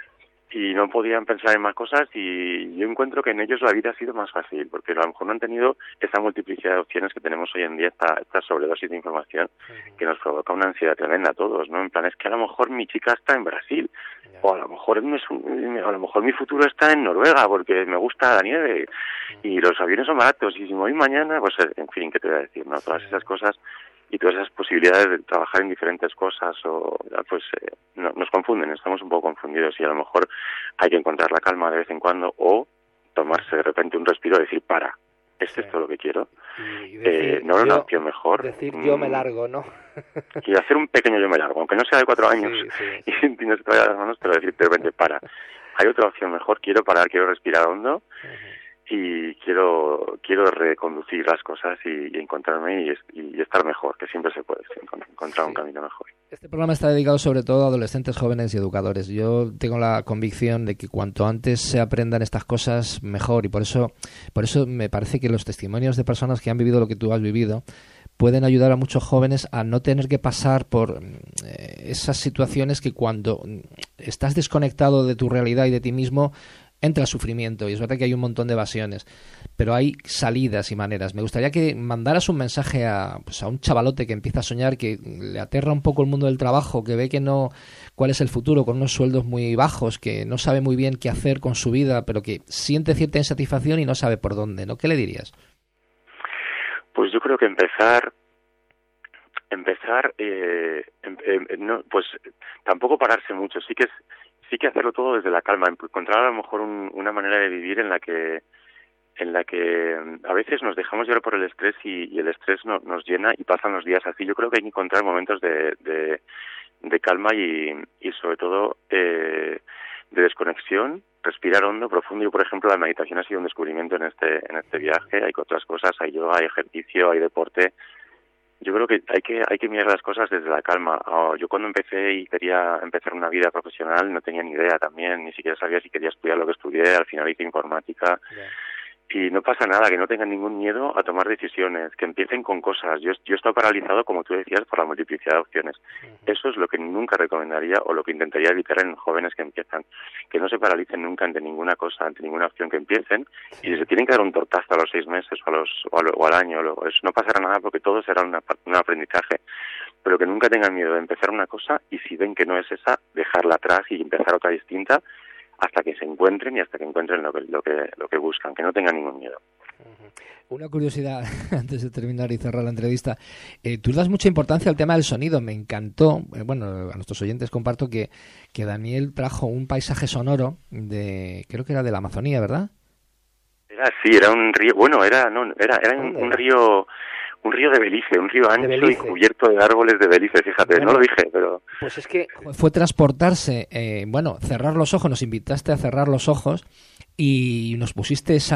Y no podían pensar en más cosas, y yo encuentro que en ellos la vida ha sido más fácil, porque a lo mejor no han tenido esa multiplicidad de opciones que tenemos hoy en día, esta sobredosis de información que nos provoca una ansiedad tremenda a todos, ¿no? En plan, es que a lo mejor mi chica está en Brasil, o a lo mejor mi futuro está en Noruega, porque me gusta la nieve, y los aviones son baratos, y si me voy mañana, pues en fin, ¿qué te voy a decir, no? Todas esas cosas y todas esas posibilidades de trabajar en diferentes cosas nos confunden, estamos un poco confundidos, y a lo mejor hay que encontrar la calma de vez en cuando, o tomarse de repente un respiro y decir, ¿es esto lo que quiero? Y decir, no era una opción mejor. Decir, yo me largo, ¿no? Y hacer un pequeño yo me largo, aunque no sea de 4 años, y no se te vaya las manos, pero decir de repente, hay otra opción mejor, quiero parar, quiero respirar hondo, y quiero reconducir las cosas y encontrarme y estar mejor, que siempre se puede encontrar un camino mejor. Este programa está dedicado sobre todo a adolescentes, jóvenes y educadores. Yo tengo la convicción de que cuanto antes se aprendan estas cosas, mejor, y por eso me parece que los testimonios de personas que han vivido lo que tú has vivido pueden ayudar a muchos jóvenes a no tener que pasar por esas situaciones que cuando estás desconectado de tu realidad y de ti mismo entra el sufrimiento, y es verdad que hay un montón de evasiones, pero hay salidas y maneras. Me gustaría que mandaras un mensaje a un chavalote que empieza a soñar, que le aterra un poco el mundo del trabajo, que ve que no, cuál es el futuro, con unos sueldos muy bajos, que no sabe muy bien qué hacer con su vida, pero que siente cierta insatisfacción y no sabe por dónde, ¿no? ¿Qué le dirías? Pues yo creo que empezar no, pues tampoco pararse mucho, sí que hacerlo todo desde la calma, encontrar a lo mejor una manera de vivir en la que a veces nos dejamos llevar por el estrés y el estrés nos llena y pasan los días así. Yo creo que hay que encontrar momentos de calma y sobre todo de desconexión, respirar hondo, profundo. Yo, por ejemplo, la meditación ha sido un descubrimiento en este viaje. Hay otras cosas, hay yoga, hay ejercicio, hay deporte. Yo creo que hay que mirar las cosas desde la calma. Yo cuando empecé y quería empezar una vida profesional no tenía ni idea también, ni siquiera sabía si quería estudiar lo que estudié. Al final hice informática. Y no pasa nada, que no tengan ningún miedo a tomar decisiones, que empiecen con cosas. Yo he estado paralizado, como tú decías, por la multiplicidad de opciones. Eso es lo que nunca recomendaría o lo que intentaría evitar en jóvenes que empiezan. Que no se paralicen nunca ante ninguna cosa, ante ninguna opción que empiecen. Y si se tienen que dar un tortazo a los 6 meses o al año, eso no pasará nada porque todo será un aprendizaje. Pero que nunca tengan miedo de empezar una cosa y si ven que no es esa, dejarla atrás y empezar otra distinta, hasta que se encuentren y hasta que encuentren lo que buscan, que no tengan ningún miedo. Una curiosidad antes de terminar y cerrar la entrevista. Tú das mucha importancia al tema del sonido. Me encantó, a nuestros oyentes comparto que Daniel trajo un paisaje sonoro creo que era de la Amazonía, ¿verdad? Era un río, un río... Un río de Belice, un río ancho y cubierto de árboles de Belice, fíjate, no lo dije, pero... Pues es que fue transportarse, cerrar los ojos, nos invitaste a cerrar los ojos y nos pusiste ese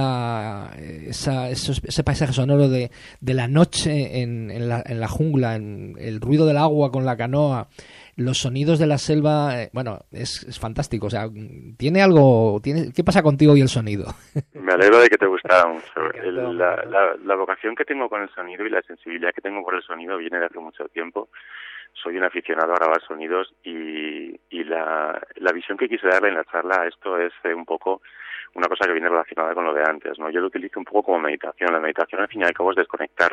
paisaje sonoro de la noche en la jungla, en el ruido del agua con la canoa, los sonidos de la selva, es fantástico. O sea, ¿qué pasa contigo y el sonido? Me alegro de que te gustara mucho. La vocación que tengo con el sonido y la sensibilidad que tengo por el sonido viene de hace mucho tiempo. Soy un aficionado a grabar sonidos y la visión que quise darle en la charla a esto es un poco una cosa que viene relacionada con lo de antes, ¿no? Yo lo utilizo un poco como meditación. La meditación, al fin y al cabo, es desconectar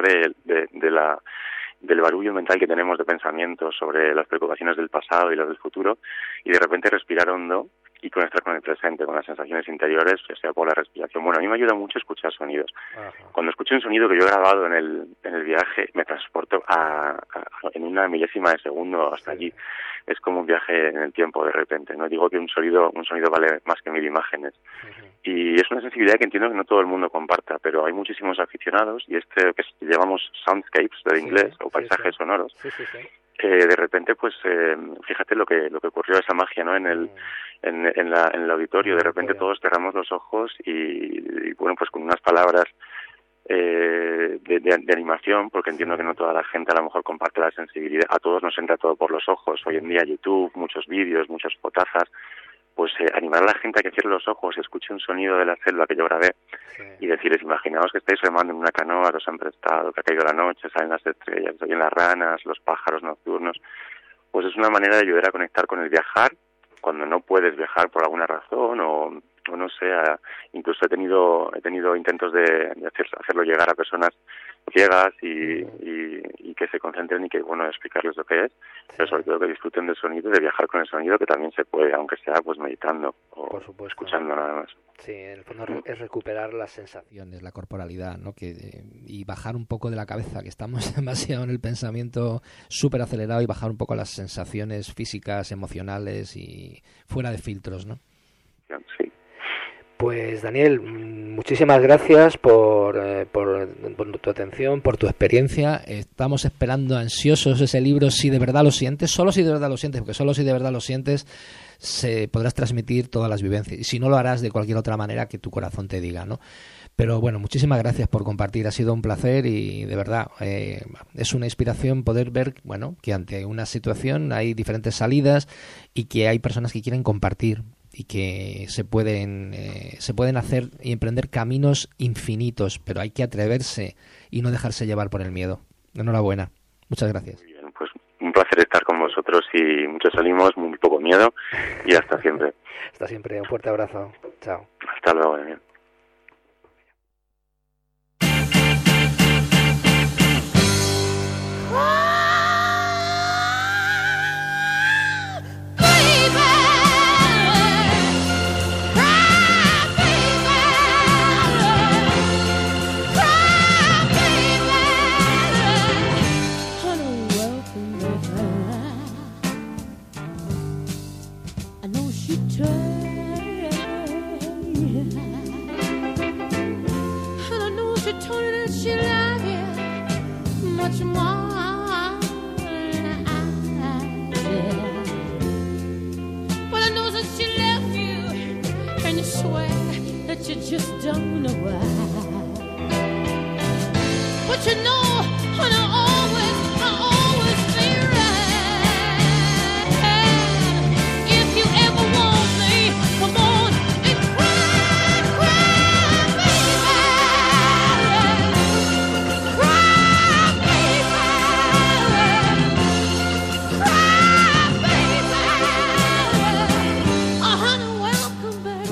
del barullo mental que tenemos de pensamientos sobre las preocupaciones del pasado y las del futuro, y de repente respirar hondo y conectar con el presente, con las sensaciones interiores, ya sea por la respiración. Bueno, a mí me ayuda mucho escuchar sonidos. Cuando escucho un sonido que yo he grabado en el viaje, me transporto en una milésima de segundo hasta allí. Es como un viaje en el tiempo de repente. No digo que un sonido vale más que 1000 imágenes. Y es una sensibilidad que entiendo que no todo el mundo comparta, pero hay muchísimos aficionados y que llamamos soundscapes del inglés o paisajes sonoros. De repente, pues, fíjate lo que ocurrió, esa magia, ¿no? En el auditorio, de repente todos cerramos los ojos y bueno, pues con unas palabras de animación, porque entiendo que no toda la gente a lo mejor comparte la sensibilidad. A todos nos entra todo por los ojos. Hoy en día YouTube, muchos vídeos, muchas fotazas. Pues animar a la gente a que cierre los ojos, escuche un sonido de la selva que yo grabé y decirles, imaginaos que estáis remando en una canoa, que os han prestado, que ha caído la noche, salen las estrellas, se oyen las ranas, los pájaros nocturnos. Pues es una manera de ayudar a conectar con el viajar cuando no puedes viajar por alguna razón o no sé, incluso he tenido intentos de hacerlo llegar a personas ciegas y que se concentren y que, explicarles lo que es, pero sobre todo que disfruten del sonido y de viajar con el sonido, que también se puede, aunque sea pues meditando o escuchando nada más. Sí, en el fondo es recuperar las sensaciones, la corporalidad, ¿no? Y bajar un poco de la cabeza, que estamos demasiado en el pensamiento súper acelerado, y bajar un poco las sensaciones físicas, emocionales y fuera de filtros, ¿no? Sí. Pues Daniel, muchísimas gracias por tu atención, por tu experiencia. Estamos esperando ansiosos ese libro, Si de verdad lo sientes, solo si de verdad lo sientes, porque solo si de verdad lo sientes podrás transmitir todas las vivencias. Y si no, lo harás de cualquier otra manera que tu corazón te diga, ¿no? Pero bueno, muchísimas gracias por compartir, ha sido un placer y de verdad es una inspiración poder ver, que ante una situación hay diferentes salidas y que hay personas que quieren compartir y que se pueden hacer y emprender caminos infinitos, pero hay que atreverse y no dejarse llevar por el miedo. Enhorabuena. Muchas gracias. Muy bien, pues un placer estar con vosotros y muchos ánimos, muy poco miedo y hasta siempre. Hasta siempre, un fuerte abrazo. Chao. Hasta luego, bien. You just don't know why. But you know, honey, I always feel right. If you ever want me, come on and cry, cry, baby. Cry, baby. Cry, baby. Honey, welcome back.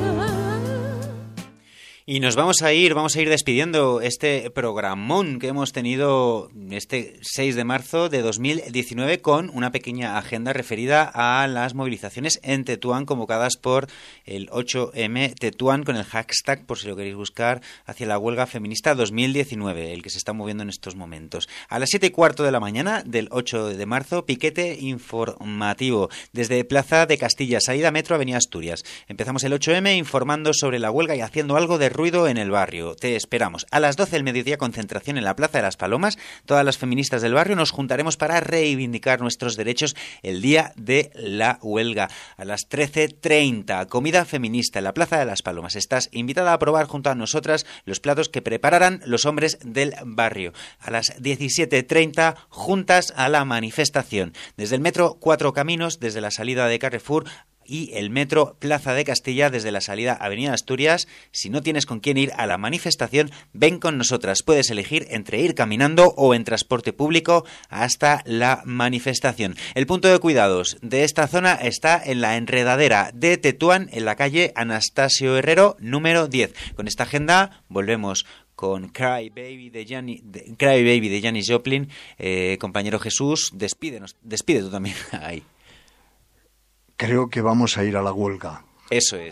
Y nos vamos a ir despidiendo este programón que hemos tenido este 6 de marzo de 2019 con una pequeña agenda referida a las movilizaciones en Tetuán convocadas por el 8M Tetuán con el hashtag, por si lo queréis buscar, hacia la huelga feminista 2019, el que se está moviendo en estos momentos. A las 7:15 de la mañana del 8 de marzo, piquete informativo desde Plaza de Castilla, salida metro Avenida Asturias. Empezamos el 8M informando sobre la huelga y haciendo algo de ruido en el barrio. Te esperamos. A las 12 del mediodía, concentración en la Plaza de las Palomas. Todas las feministas del barrio nos juntaremos para reivindicar nuestros derechos el día de la huelga. A las 13:30, comida feminista en la Plaza de las Palomas. Estás invitada a probar junto a nosotras los platos que prepararán los hombres del barrio. A las 17:30, juntas a la manifestación. Desde el metro Cuatro Caminos, desde la salida de Carrefour, y el metro Plaza de Castilla desde la salida Avenida Asturias. Si no tienes con quién ir a la manifestación, ven con nosotras. Puedes elegir entre ir caminando o en transporte público hasta la manifestación. El punto de cuidados de esta zona está en la enredadera de Tetuán, en la calle Anastasio Herrero, número 10. Con esta agenda volvemos con Cry Baby de Janis Joplin. Compañero Jesús, despide tú también. Ahí. Creo que vamos a ir a la huelga. Eso es.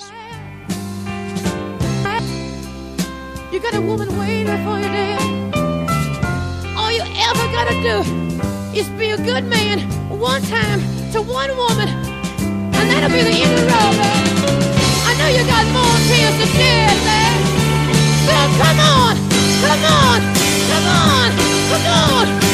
You got a woman waiting for you there. All you ever gotta do is be a good man one time to one woman, and that'll be the end of the road, man. I know you got more tears to shed, man. So come on, come on, come on, come on.